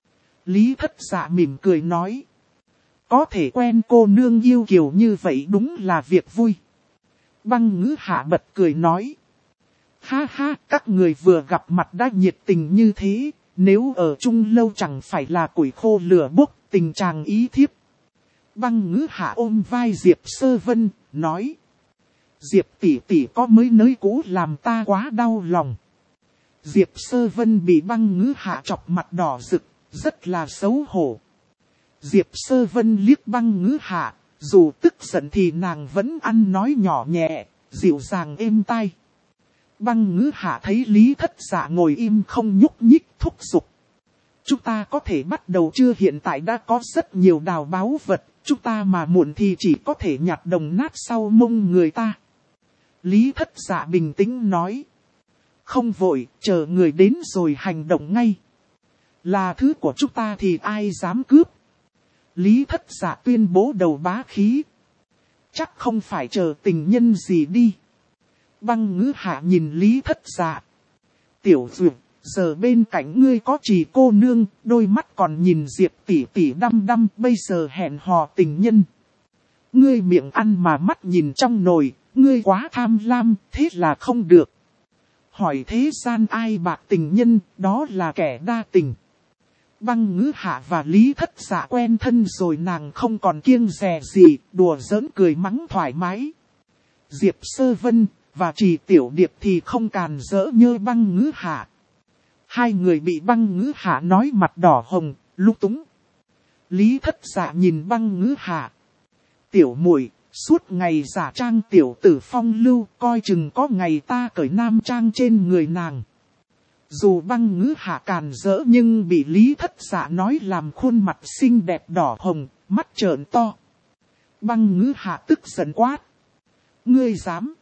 Lý Thất Dạ mỉm cười nói. Có thể quen cô nương yêu kiều như vậy đúng là việc vui. Băng Ngữ Hạ bật cười nói. Ha ha, các người vừa gặp mặt đã nhiệt tình như thế, nếu ở chung lâu chẳng phải là củi khô lửa bốc, tình chàng ý thiếp. Băng Ngữ Hạ ôm vai Diệp Sơ Vân, nói. Diệp tỷ tỷ có mới nới cũ làm ta quá đau lòng. Diệp Sơ Vân bị Băng Ngữ Hạ chọc mặt đỏ rực, rất là xấu hổ. Diệp Sơ Vân liếc Băng Ngữ Hạ, dù tức giận thì nàng vẫn ăn nói nhỏ nhẹ, dịu dàng êm tai. Băng Ngữ Hạ thấy Lý Thất Dạ ngồi im không nhúc nhích thúc giục. Chúng ta có thể bắt đầu chưa, hiện tại đã có rất nhiều đào báu vật, chúng ta mà muộn thì chỉ có thể nhặt đồng nát sau mông người ta. Lý Thất Dạ bình tĩnh nói. Không vội, chờ người đến rồi hành động ngay. Là thứ của chúng ta thì ai dám cướp. Lý Thất Dạ tuyên bố đầu bá khí. Chắc không phải chờ tình nhân gì đi. Băng Ngữ Hạ nhìn Lý Thất Dạ. Tiểu Duyệt, giờ bên cạnh ngươi có Trì cô nương, đôi mắt còn nhìn Diệp tỷ tỷ đăm đăm, bây giờ hẹn hò tình nhân. Ngươi miệng ăn mà mắt nhìn trong nồi, ngươi quá tham lam, thế là không được. Hỏi thế gian ai bạc tình nhân, đó là kẻ đa tình. Băng Ngữ Hạ và Lý Thất Dạ quen thân rồi, nàng không còn kiêng dè gì, đùa giỡn cười mắng thoải mái. Diệp Sơ Vân, và Trì Tiểu Điệp thì không càn rỡ như Băng Ngữ Hạ. Hai người bị Băng Ngữ Hạ nói mặt đỏ hồng, lung túng. Lý Thất Dạ nhìn Băng Ngữ Hạ. Tiểu muội, suốt ngày giả trang tiểu tử phong lưu, coi chừng có ngày ta cởi nam trang trên người nàng. Dù Băng Ngữ Hạ càn rỡ nhưng bị Lý Thất Dạ nói làm khuôn mặt xinh đẹp đỏ hồng, mắt trợn to. Băng Ngữ Hạ tức giận quát. Ngươi dám?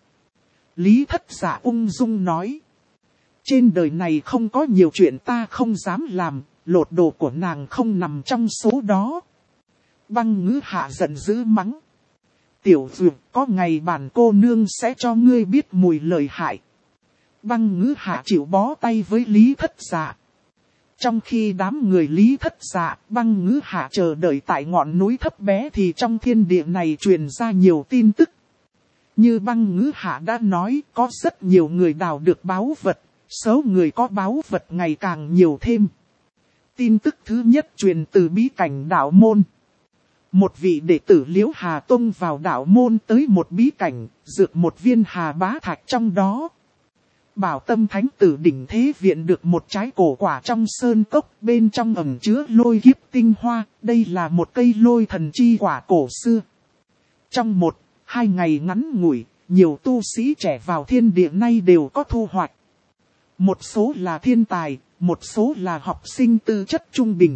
Lý Thất Dạ ung dung nói. Trên đời này không có nhiều chuyện ta không dám làm, lột đồ của nàng không nằm trong số đó. Băng Ngữ Hạ giận dữ mắng. Tiểu Dược, có ngày bản cô nương sẽ cho ngươi biết mùi lợi hại. Băng Ngữ Hạ chịu bó tay với Lý Thất Dạ. Trong khi đám người Lý Thất Dạ, Băng Ngữ Hạ chờ đợi tại ngọn núi thấp bé thì trong thiên địa này truyền ra nhiều tin tức. Như Băng Ngữ Hạ đã nói, có rất nhiều người đào được báu vật, số người có báu vật ngày càng nhiều thêm. Tin tức thứ nhất truyền từ bí cảnh đạo môn. Một vị đệ tử Liễu Hà Tông vào đạo môn tới một bí cảnh, dược một viên hà bá thạch trong đó. Bảo Tâm Thánh Tử đỉnh thế viện được một trái cổ quả trong sơn cốc, bên trong ẩn chứa lôi kiếp tinh hoa, đây là một cây lôi thần chi quả cổ xưa. Trong 1-2 ngày ngắn ngủi, nhiều tu sĩ trẻ vào thiên địa nay đều có thu hoạch. Một số là thiên tài, một số là học sinh tư chất trung bình.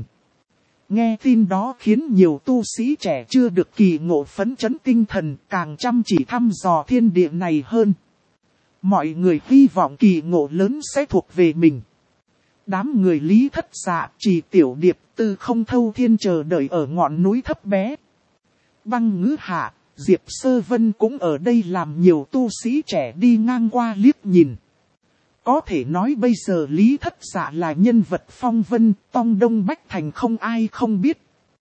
Nghe tin đó khiến nhiều tu sĩ trẻ chưa được kỳ ngộ phấn chấn tinh thần, càng chăm chỉ thăm dò thiên địa này hơn. Mọi người hy vọng kỳ ngộ lớn sẽ thuộc về mình. Đám người Lý Thất Dạ, Trì Tiểu Điệp, Tư Không Thâu Thiên chờ đợi ở ngọn núi thấp bé. Băng Ngữ Hạ, Diệp Sơ Vân cũng ở đây làm nhiều tu sĩ trẻ đi ngang qua liếc nhìn. Có thể nói bây giờ Lý Thất Dạ là nhân vật phong vân, Tông Đông Bách Thành không ai không biết.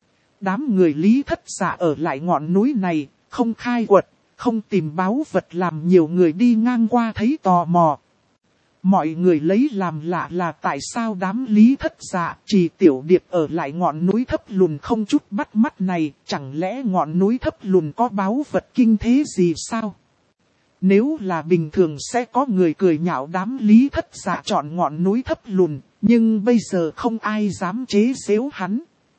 Đám người Lý Thất Dạ ở lại ngọn núi này, không khai quật, không tìm báu vật làm nhiều người đi ngang qua thấy tò mò. Mọi người lấy làm lạ là tại sao đám Lý Thất Dạ, Trì Tiểu Điệp ở lại ngọn núi thấp lùn không chút bắt mắt này, chẳng lẽ ngọn núi thấp lùn có báu vật kinh thế gì sao? Nếu là bình thường sẽ có người cười nhạo đám Lý Thất Dạ chọn ngọn núi thấp lùn, nhưng bây giờ không ai dám chế giễu hắn.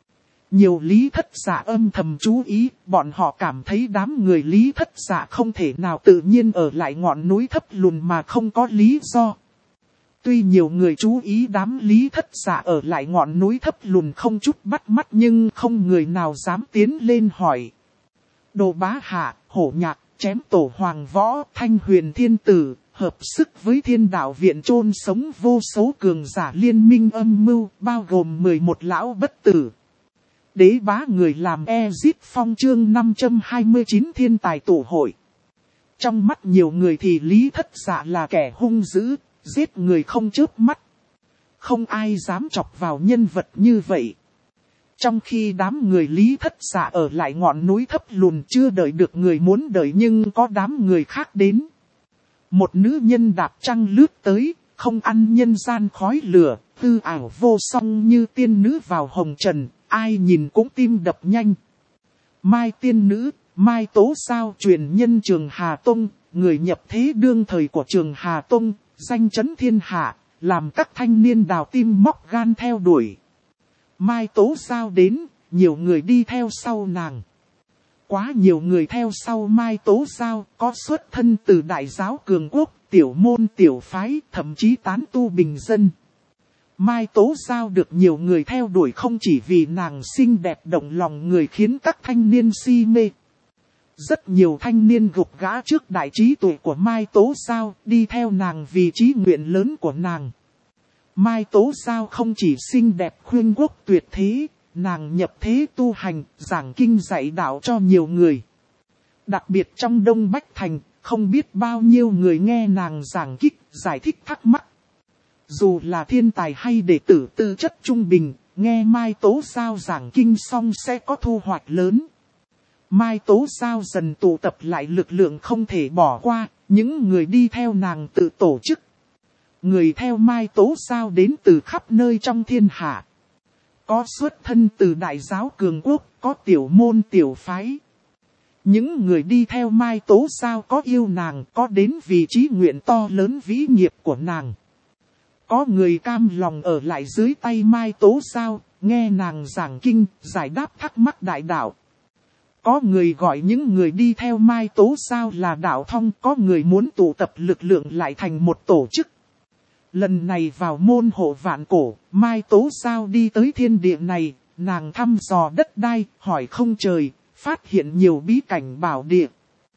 Nhiều Lý Thất Dạ âm thầm chú ý, bọn họ cảm thấy đám người Lý Thất Dạ không thể nào tự nhiên ở lại ngọn núi thấp lùn mà không có lý do. Tuy nhiều người chú ý đám Lý Thất Dạ ở lại ngọn núi thấp lùn không chút bắt mắt nhưng không người nào dám tiến lên hỏi. Đồ Bá Hạ, Hổ Nhạc, Chém Tổ Hoàng Võ, Thanh Huyền Thiên Tử, hợp sức với Thiên Đạo Viện chôn sống vô số cường giả liên minh âm mưu, bao gồm 11 lão bất tử. Đế bá người làm Ezit Phong chương 529 thiên tài tổ hội. Trong mắt nhiều người thì Lý Thất Dạ là kẻ hung dữ, giết người không chớp mắt. Không ai dám chọc vào nhân vật như vậy. Trong khi đám người Lý Thất Dạ ở lại ngọn núi thấp lùn chưa đợi được người muốn đợi nhưng có đám người khác đến. Một nữ nhân đạp trăng lướt tới, không ăn nhân gian khói lửa, tư ảo vô song như tiên nữ vào hồng trần, ai nhìn cũng tim đập nhanh. Mai tiên nữ, Mai Tố Sao truyền nhân Trường Hà Tông, người nhập thế đương thời của Trường Hà Tông, danh chấn thiên hạ, làm các thanh niên đào tim móc gan theo đuổi. Mai Tố Sao đến, nhiều người đi theo sau nàng. Quá nhiều người theo sau Mai Tố Sao, có xuất thân từ đại giáo cường quốc, tiểu môn tiểu phái, thậm chí tán tu bình dân. Mai Tố Sao được nhiều người theo đuổi không chỉ vì nàng xinh đẹp động lòng người khiến các thanh niên si mê. Rất nhiều thanh niên gục gã trước đại trí tuệ của Mai Tố Sao, đi theo nàng vì chí nguyện lớn của nàng. Mai Tố Sao không chỉ xinh đẹp khuyên quốc tuyệt thế, nàng nhập thế tu hành, giảng kinh dạy đạo cho nhiều người. Đặc biệt trong Đông Bách Thành, không biết bao nhiêu người nghe nàng giảng kích, giải thích thắc mắc. Dù là thiên tài hay đệ tử tư chất trung bình, nghe Mai Tố Sao giảng kinh xong sẽ có thu hoạch lớn. Mai Tố Sao dần tụ tập lại lực lượng không thể bỏ qua, những người đi theo nàng tự tổ chức. Người theo Mai Tố Sao đến từ khắp nơi trong thiên hạ. Có xuất thân từ đại giáo cường quốc, có tiểu môn tiểu phái. Những người đi theo Mai Tố Sao có yêu nàng, có đến vì chí nguyện to lớn vĩ nghiệp của nàng. Có người cam lòng ở lại dưới tay Mai Tố Sao, nghe nàng giảng kinh, giải đáp thắc mắc đại đạo. Có người gọi những người đi theo Mai Tố Sao là đạo thông, có người muốn tụ tập lực lượng lại thành một tổ chức. Lần này vào môn hộ vạn cổ, Mai Tố Sao đi tới thiên địa này, nàng thăm dò đất đai, hỏi không trời, phát hiện nhiều bí cảnh bảo địa.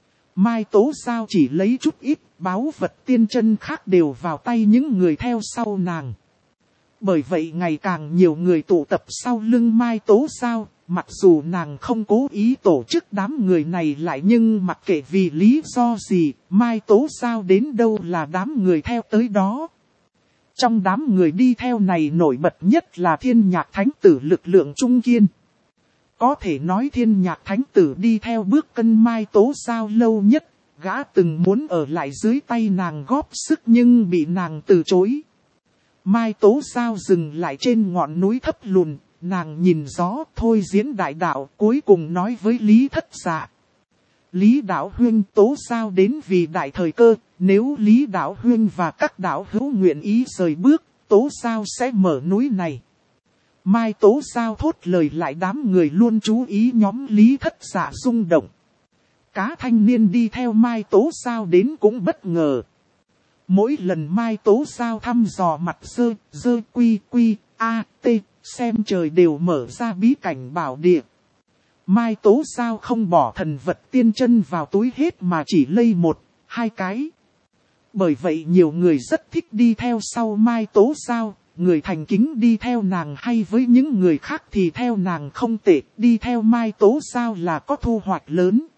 Mai Tố Sao chỉ lấy chút ít, báu vật tiên chân khác đều vào tay những người theo sau nàng. Bởi vậy ngày càng nhiều người tụ tập sau lưng Mai Tố Sao, mặc dù nàng không cố ý tổ chức đám người này lại nhưng mặc kệ vì lý do gì, Mai Tố Sao đến đâu là đám người theo tới đó. Trong đám người đi theo này nổi bật nhất là Thiên Nhạc Thánh Tử lực lượng trung kiên. Có thể nói Thiên Nhạc Thánh Tử đi theo bước cân Mai Tố Sao lâu nhất, gã từng muốn ở lại dưới tay nàng góp sức nhưng bị nàng từ chối. Mai Tố Sao dừng lại trên ngọn núi thấp lùn, nàng nhìn gió thôi diễn đại đạo, cuối cùng nói với Lý Thất Dạ. Lý Đạo Huynh, Tố Sao đến vì đại thời cơ, nếu Lý Đạo Huynh và các đạo hữu nguyện ý rời bước, Tố Sao sẽ mở núi này. Mai Tố Sao thốt lời lại đám người luôn chú ý nhóm Lý Thất Dạ rung động. Cá thanh niên đi theo Mai Tố Sao đến cũng bất ngờ. Mỗi lần Mai Tố Sao thăm dò mặt dơ quy a t, xem trời đều mở ra bí cảnh bảo địa. Mai Tố Sao không bỏ thần vật tiên chân vào túi hết mà chỉ lây 1-2 cái. Bởi vậy nhiều người rất thích đi theo sau Mai Tố Sao, người thành kính đi theo nàng hay với những người khác thì theo nàng không tệ, đi theo Mai Tố Sao là có thu hoạch lớn.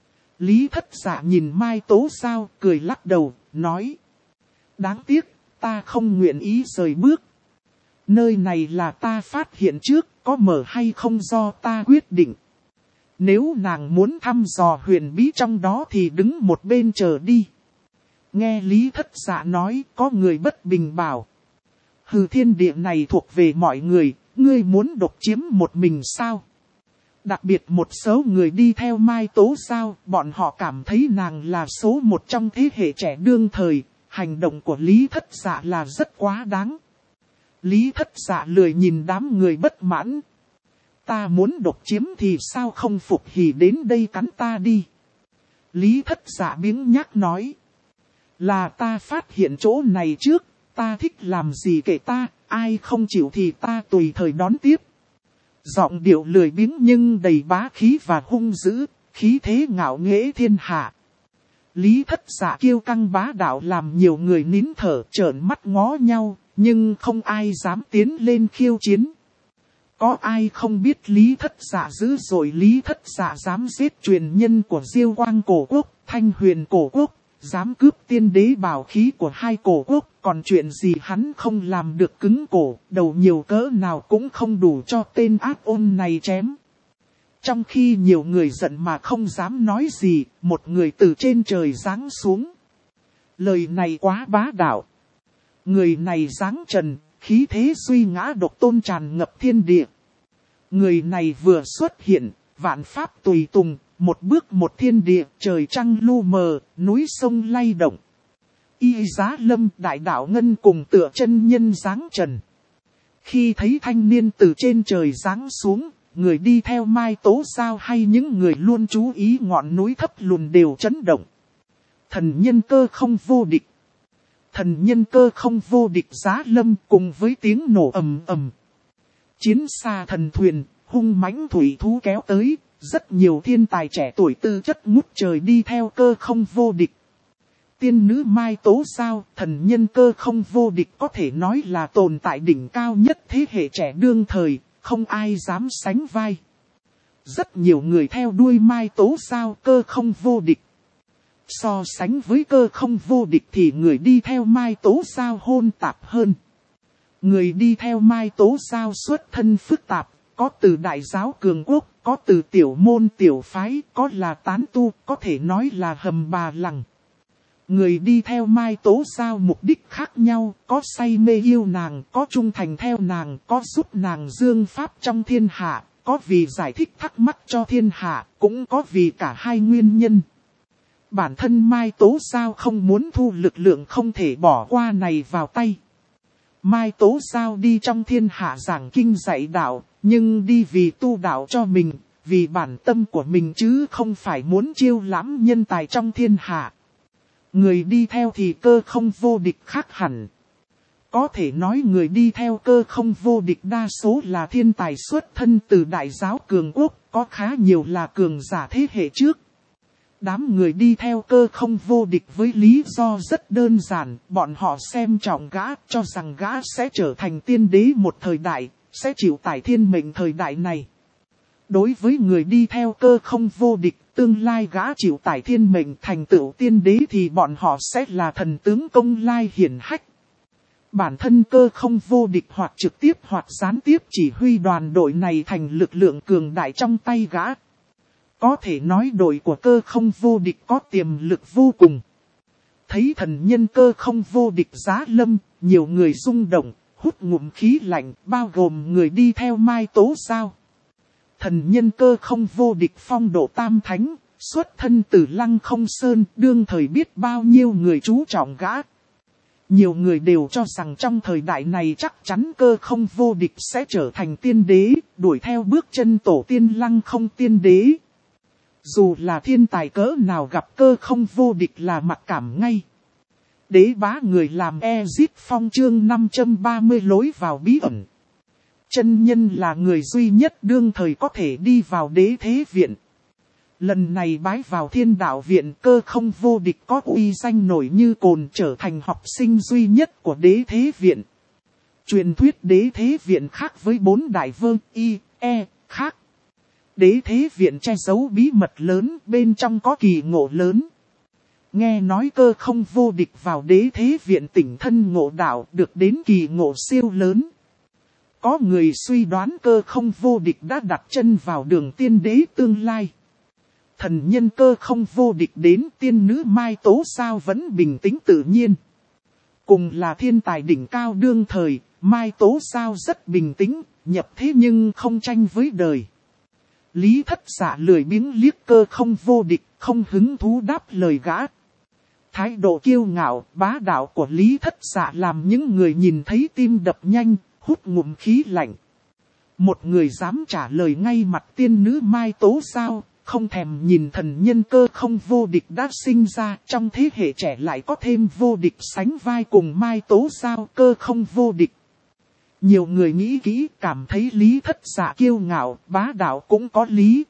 Lý Thất Dạ nhìn Mai Tố Sao, cười lắc đầu, nói. Đáng tiếc, ta không nguyện ý rời bước. Nơi này là ta phát hiện trước, có mở hay không do ta quyết định. Nếu nàng muốn thăm dò huyền bí trong đó thì đứng một bên chờ đi. Nghe Lý Thất Dạ nói, có người bất bình bảo. Hừ, thiên địa này thuộc về mọi người, ngươi muốn độc chiếm một mình sao? Đặc biệt một số người đi theo Mai Tố Sao, bọn họ cảm thấy nàng là số một trong thế hệ trẻ đương thời, hành động của Lý Thất Dạ là rất quá đáng. Lý Thất Dạ lười nhìn đám người bất mãn. Ta muốn độc chiếm thì sao không phục hỉ đến đây cắn ta đi. Lý Thất Dạ biếng nhác nói. Là ta phát hiện chỗ này trước, ta thích làm gì kệ ta, ai không chịu thì ta tùy thời đón tiếp. Giọng điệu lười biếng nhưng đầy bá khí và hung dữ, khí thế ngạo nghễ thiên hạ. Lý Thất Dạ kiêu căng bá đạo làm nhiều người nín thở trợn mắt ngó nhau, nhưng không ai dám tiến lên khiêu chiến. Có ai không biết Lý Thất Dạ dữ dội, Lý Thất Dạ dám giết truyền nhân của Diêu Quang cổ quốc, Thanh Huyền cổ quốc, dám cướp tiên đế bảo khí của hai cổ quốc, còn chuyện gì hắn không làm được, cứng cổ, đầu nhiều cỡ nào cũng không đủ cho tên ác ôn này chém. Trong khi nhiều người giận mà không dám nói gì, một người từ trên trời giáng xuống. Lời này quá bá đạo. Người này giáng trần, khí thế suy ngã độc tôn tràn ngập thiên địa. Người này vừa xuất hiện, vạn pháp tùy tùng, một bước một thiên địa, trời trăng lu mờ, núi sông lay động. Y Giá Lâm, đại đạo ngân cùng tựa chân nhân giáng trần. Khi thấy thanh niên từ trên trời giáng xuống, người đi theo Mai Tố Sao hay những người luôn chú ý ngọn núi thấp lùn đều chấn động. Thần nhân cơ không vô địch. Thần nhân cơ không vô địch Giá Lâm cùng với tiếng nổ ầm ầm. Chiến xa thần thuyền, hung mãnh thủy thú kéo tới, rất nhiều thiên tài trẻ tuổi tư chất ngút trời đi theo cơ không vô địch. Tiên nữ Mai Tố Sao, thần nhân cơ không vô địch có thể nói là tồn tại đỉnh cao nhất thế hệ trẻ đương thời, không ai dám sánh vai. Rất nhiều người theo đuôi Mai Tố Sao, cơ không vô địch. So sánh với cơ không vô địch thì người đi theo Mai Tố Sao hôn tạp hơn. Người đi theo Mai Tố Sao xuất thân phức tạp, có từ đại giáo cường quốc, có từ tiểu môn tiểu phái, có là tán tu, có thể nói là hầm bà lằng. Người đi theo Mai Tố Sao mục đích khác nhau, có say mê yêu nàng, có trung thành theo nàng, có giúp nàng dương pháp trong thiên hạ, có vì giải thích thắc mắc cho thiên hạ, cũng có vì cả hai nguyên nhân. Bản thân Mai Tố Giao không muốn thu lực lượng không thể bỏ qua này vào tay. Mai Tố Giao đi trong thiên hạ giảng kinh dạy đạo, nhưng đi vì tu đạo cho mình, vì bản tâm của mình chứ không phải muốn chiêu lãm nhân tài trong thiên hạ. Người đi theo thì Cơ Không Vô Địch khác hẳn. Có thể nói người đi theo Cơ Không Vô Địch đa số là thiên tài xuất thân từ đại giáo cường quốc, có khá nhiều là cường giả thế hệ trước. Đám người đi theo Cơ Không Vô Địch với lý do rất đơn giản, bọn họ xem trọng gã, cho rằng gã sẽ trở thành tiên đế một thời đại, sẽ chịu tải thiên mệnh thời đại này. Đối với người đi theo Cơ Không Vô Địch, tương lai gã chịu tải thiên mệnh thành tựu tiên đế thì bọn họ sẽ là thần tướng công lai hiển hách. Bản thân Cơ Không Vô Địch hoặc trực tiếp hoặc gián tiếp chỉ huy đoàn đội này thành lực lượng cường đại trong tay gã. Có thể nói đội của Cơ Không Vô Địch có tiềm lực vô cùng. Thấy thần nhân Cơ Không Vô Địch giá lâm, nhiều người rung động, hút ngụm khí lạnh, bao gồm người đi theo Mai Tố Giao. Thần nhân Cơ Không Vô Địch phong độ tam thánh, xuất thân từ Lăng Không Sơn, đương thời biết bao nhiêu người chú trọng gã. Nhiều người đều cho rằng trong thời đại này chắc chắn Cơ Không Vô Địch sẽ trở thành tiên đế, đuổi theo bước chân tổ tiên Lăng Không tiên đế. Dù là thiên tài cỡ nào gặp Cơ Không Vô Địch là mặc cảm ngay. Đế bá người làm Ezit Phong chương 530 lối vào bí ẩn. Chân nhân là người duy nhất đương thời có thể đi vào Đế Thế Viện. Lần này bái vào Thiên Đạo Viện, Cơ Không Vô Địch có uy danh nổi như cồn, trở thành học sinh duy nhất của Đế Thế Viện. Truyền thuyết Đế Thế Viện khác với 4 đại vương y, e, khác. Đế Thế Viện che giấu bí mật lớn, bên trong có kỳ ngộ lớn. Nghe nói Cơ Không Vô Địch vào Đế Thế Viện tỉnh thân ngộ đạo, được đến kỳ ngộ siêu lớn. Có người suy đoán Cơ Không Vô Địch đã đặt chân vào đường tiên đế tương lai. Thần nhân Cơ Không Vô Địch đến, tiên nữ Mai Tố Giao vẫn bình tĩnh tự nhiên. Cùng là thiên tài đỉnh cao đương thời, Mai Tố Giao rất bình tĩnh, nhập thế nhưng không tranh với đời. Lý Thất Dạ lười biếng liếc Cơ Không Vô Địch, không hứng thú đáp lời gã. Thái độ kiêu ngạo, bá đạo của Lý Thất Dạ làm những người nhìn thấy tim đập nhanh, hút ngụm khí lạnh. Một người dám trả lời ngay mặt tiên nữ Mai Tố Giao, không thèm nhìn thần nhân Cơ Không Vô Địch đã sinh ra, trong thế hệ trẻ lại có thêm vô địch sánh vai cùng Mai Tố Giao, Cơ Không Vô Địch. Nhiều người nghĩ kỹ, cảm thấy Lý Thất Dạ kiêu ngạo, bá đạo cũng có lý.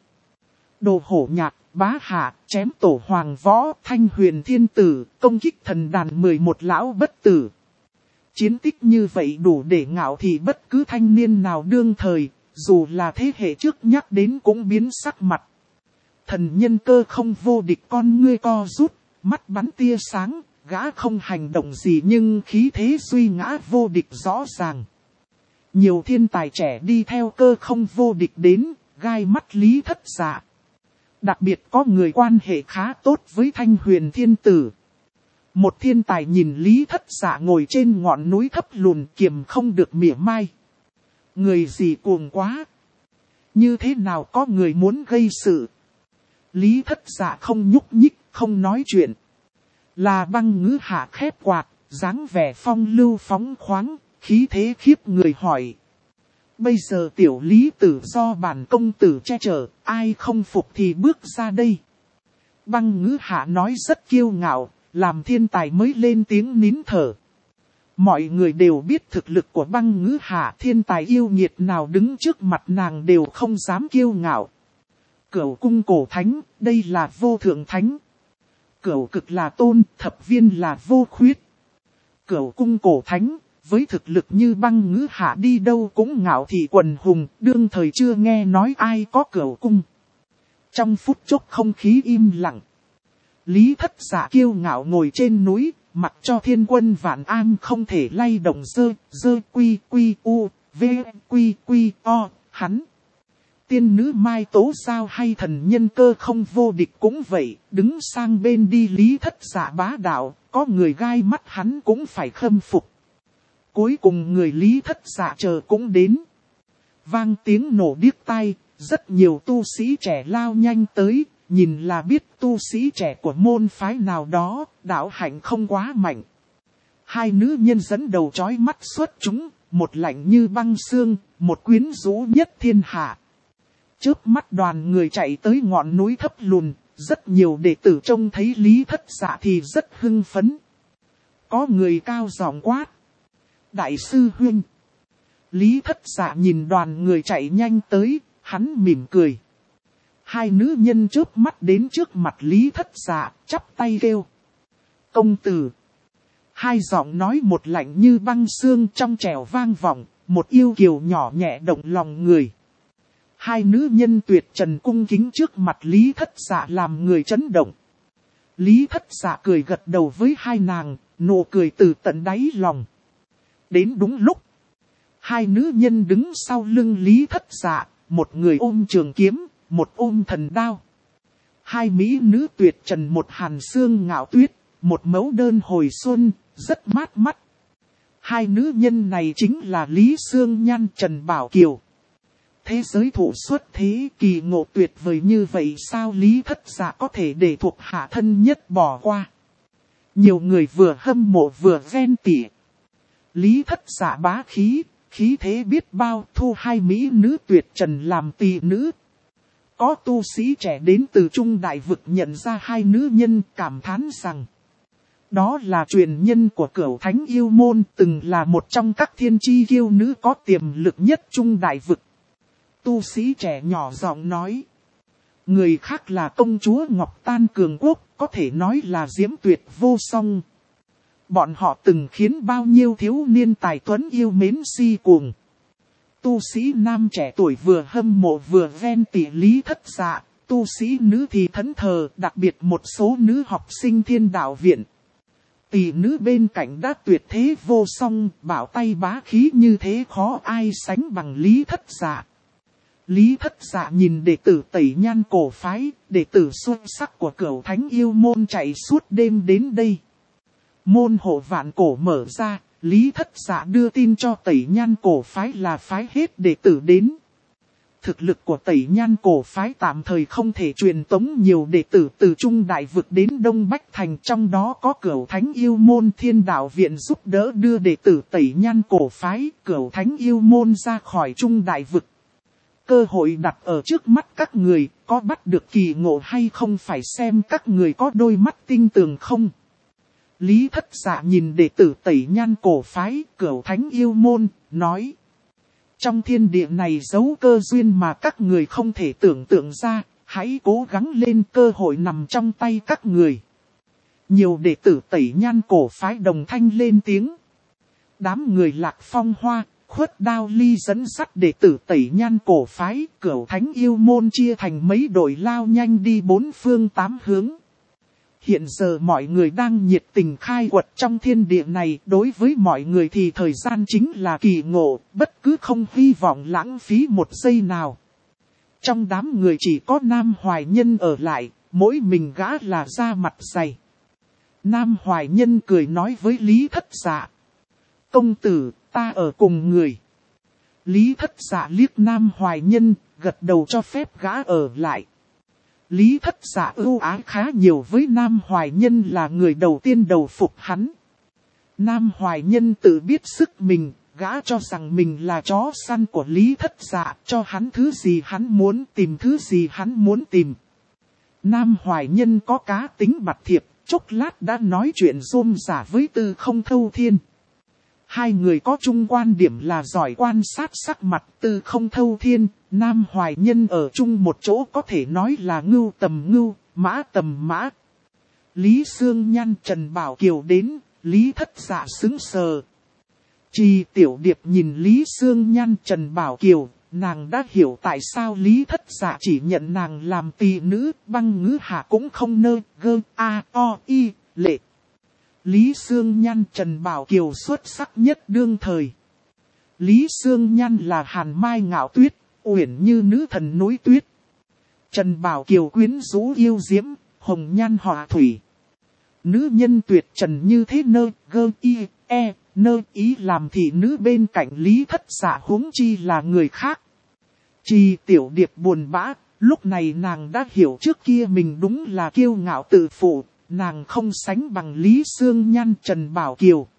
Đồ Hổ Nhạc, Bá Hạ, chém tổ Hoàng Võ, Thanh Huyền Thiên Tử, công kích thần đàn 11 lão bất tử. Chiến tích như vậy đủ để ngạo thị bất cứ thanh niên nào đương thời, dù là thế hệ trước nhắc đến cũng biến sắc mặt. Thần nhân Cơ Không Vô Địch con ngươi co rút, mắt bắn tia sáng, gã không hành động gì nhưng khí thế duy ngã vô địch rõ ràng. Nhiều thiên tài trẻ đi theo Cơ Không Vô Địch đến, gai mắt Lý Thất Dạ. Đặc biệt có người quan hệ khá tốt với Thanh Huyền Thiên Tử. Một thiên tài nhìn Lý Thất Dạ ngồi trên ngọn núi thấp lùn kiềm không được mỉa mai. Người gì cuồng quá. Như thế nào có người muốn gây sự. Lý Thất Dạ không nhúc nhích, không nói chuyện. Là Băng Ngữ Hạ khép quạt, dáng vẻ phong lưu phóng khoáng, khí thế khiếp người hỏi. Bây giờ tiểu Lý Tử do bản công tử che chở, ai không phục thì bước ra đây. Băng Ngữ Hạ nói rất kiêu ngạo, làm thiên tài mới lên tiếng nín thở. Mọi người đều biết thực lực của Băng Ngữ Hạ, thiên tài yêu nghiệt nào đứng trước mặt nàng đều không dám kiêu ngạo. Cửu cung cổ thánh, đây là vô thượng thánh. Cửu cực là tôn, thập viên là vô khuyết. Cửu cung cổ thánh, với thực lực như Băng Ngữ Hạ đi đâu cũng ngạo thị quần hùng, đương thời chưa nghe nói ai có cửu cung. Trong phút chốc không khí im lặng. Lý Thất Dạ kiêu ngạo ngồi trên núi, mặc cho thiên quân vạn an không thể lay động dơ quy quy u, v quy quy o, hắn. Tiên nữ Mai Tố Giao hay thần nhân Cơ Không Vô Địch cũng vậy, đứng sang bên đi Lý Thất Dạ bá đạo, có người gai mắt hắn cũng phải khâm phục. Cuối cùng người Lý Thất Dạ chờ cũng đến. Vang tiếng nổ điếc tai, rất nhiều tu sĩ trẻ lao nhanh tới, nhìn là biết tu sĩ trẻ của môn phái nào đó, đạo hạnh không quá mạnh. Hai nữ nhân dẫn đầu chói mắt xuất chúng, một lạnh như băng xương, một quyến rũ nhất thiên hạ. Chớp mắt đoàn người chạy tới ngọn núi thấp lùn, rất nhiều đệ tử trông thấy Lý Thất Dạ thì rất hưng phấn. Có người cao giọng quát: Đại sư huynh! Lý Thất Dạ nhìn đoàn người chạy nhanh tới, hắn mỉm cười. Hai nữ nhân chớp mắt đến trước mặt Lý Thất Dạ, chắp tay kêu: Công tử! Hai giọng nói một lạnh như băng xương trong trẻo vang vọng, một yêu kiều nhỏ nhẹ động lòng người. Hai nữ nhân tuyệt trần cung kính trước mặt Lý Thất Dạ làm người chấn động. Lý Thất Dạ cười gật đầu với hai nàng, nụ cười từ tận đáy lòng. Đến đúng lúc, hai nữ nhân đứng sau lưng Lý Thất Dạ, một người ôm trường kiếm, một ôm thần đao. Hai mỹ nữ tuyệt trần, một hàn xương ngạo tuyết, một mẫu đơn hồi xuân, rất mát mắt. Hai nữ nhân này chính là Lý Sương Nhan, Trần Bảo Kiều. Thế giới thụ xuất thế kỳ ngộ tuyệt vời như vậy sao Lý Thất Dạ có thể để thuộc hạ thân nhất bỏ qua. Nhiều người vừa hâm mộ vừa ghen tị. Lý Thất Dạ bá khí, khí thế biết bao, thu hai mỹ nữ tuyệt trần làm tỳ nữ. Có tu sĩ trẻ đến từ Trung Đại Vực nhận ra hai nữ nhân, cảm thán rằng đó là truyền nhân của Cửu Thánh Yêu Môn, từng là một trong các thiên chi kiêu nữ có tiềm lực nhất Trung Đại Vực. Tu sĩ trẻ nhỏ giọng nói: Người khác là công chúa Ngọc Tan Cường Quốc, có thể nói là diễm tuyệt vô song. Bọn họ từng khiến bao nhiêu thiếu niên tài tuấn yêu mến si cuồng. Tu sĩ nam trẻ tuổi vừa hâm mộ vừa ghen tị Lý Thất Dạ, tu sĩ nữ thì thẫn thờ, đặc biệt một số nữ học sinh Thiên Đạo Viện. Tỷ nữ bên cạnh đã tuyệt thế vô song, bảo tay bá khí như thế khó ai sánh bằng Lý Thất Dạ. Lý Thất Dạ nhìn đệ tử Tẩy Nhan cổ phái, đệ tử xuất sắc của Cửu Thánh Yêu Môn chạy suốt đêm đến đây. Môn hộ Vạn Cổ mở ra, Lý Thất Dạ đưa tin cho Tẩy Nhan cổ phái là phái hết đệ tử đến. Thực lực của Tẩy Nhan cổ phái tạm thời không thể truyền tống nhiều đệ tử từ Trung Đại Vực đến Đông Bách Thành, trong đó có Cửu Thánh Yêu Môn Thiên Đạo Viện giúp đỡ đưa đệ tử Tẩy Nhan cổ phái, Cửu Thánh Yêu Môn ra khỏi Trung Đại Vực. Cơ hội đặt ở trước mắt các người, có bắt được kỳ ngộ hay không phải xem các người có đôi mắt tinh tường không. Lý Thất Dạ nhìn đệ tử Tẩy Nhan cổ phái, Cửu Thánh Yêu Môn, nói: Trong thiên địa này giấu cơ duyên mà các người không thể tưởng tượng ra, hãy cố gắng lên, cơ hội nằm trong tay các người. Nhiều đệ tử Tẩy Nhan cổ phái đồng thanh lên tiếng. Đám người Lạc Phong Hoa, Khuất Đao Ly dẫn dắt đệ tử Tẩy Nhan cổ phái, Cửu Thánh Yêu Môn chia thành mấy đội lao nhanh đi bốn phương tám hướng. Hiện giờ mọi người đang nhiệt tình khai quật trong thiên địa này, đối với mọi người thì thời gian chính là kỳ ngộ, bất cứ không hy vọng lãng phí một giây nào. Trong đám người chỉ có Nam Hoài Nhân ở lại, mỗi mình gã là da mặt dày. Nam Hoài Nhân cười nói với Lý Thất Dạ: Công tử, ta ở cùng người. Lý Thất Dạ liếc Nam Hoài Nhân, gật đầu cho phép gã ở lại. Lý Thất Dạ ưu ái khá nhiều với Nam Hoài Nhân, là người đầu tiên đầu phục hắn. Nam Hoài Nhân tự biết sức mình, gã cho rằng mình là chó săn của Lý Thất Dạ, cho hắn thứ gì hắn muốn, tìm thứ gì hắn muốn tìm. Nam Hoài Nhân có cá tính bạt thiệp, chốc lát đã nói chuyện rôm rả với Tư Không Thâu Thiên. Hai người có chung quan điểm là giỏi quan sát sắc mặt. Tư Không Thâu Thiên, Nam Hoài Nhân ở chung một chỗ có thể nói là ngưu tầm ngưu, mã tầm mã. Lý Sương Nhan, Trần Bảo Kiều đến, Lý Thất Dạ sững sờ. Trì Tiểu Điệp nhìn Lý Sương Nhan, Trần Bảo Kiều, nàng đã hiểu tại sao Lý Thất Dạ chỉ nhận nàng làm tỳ nữ, Băng Ngữ Hạ cũng không nơ, gơ, a, o, y, lệ. Lý Sương Nhan, Trần Bảo Kiều xuất sắc nhất đương thời. Lý Sương Nhan là hàn mai ngạo tuyết, uyển như nữ thần núi tuyết. Trần Bảo Kiều quyến rũ yêu diễm, hồng nhan họa thủy. Nữ nhân tuyệt trần như thế nơ, gơ, y, e, nơ ý làm thị nữ bên cạnh Lý Thất Dạ, huống chi là người khác. Trì Tiểu Điệp buồn bã, lúc này nàng đã hiểu trước kia mình đúng là kiêu ngạo tự phụ, nàng không sánh bằng Lý Sương Nhan Trần Bảo Kiều.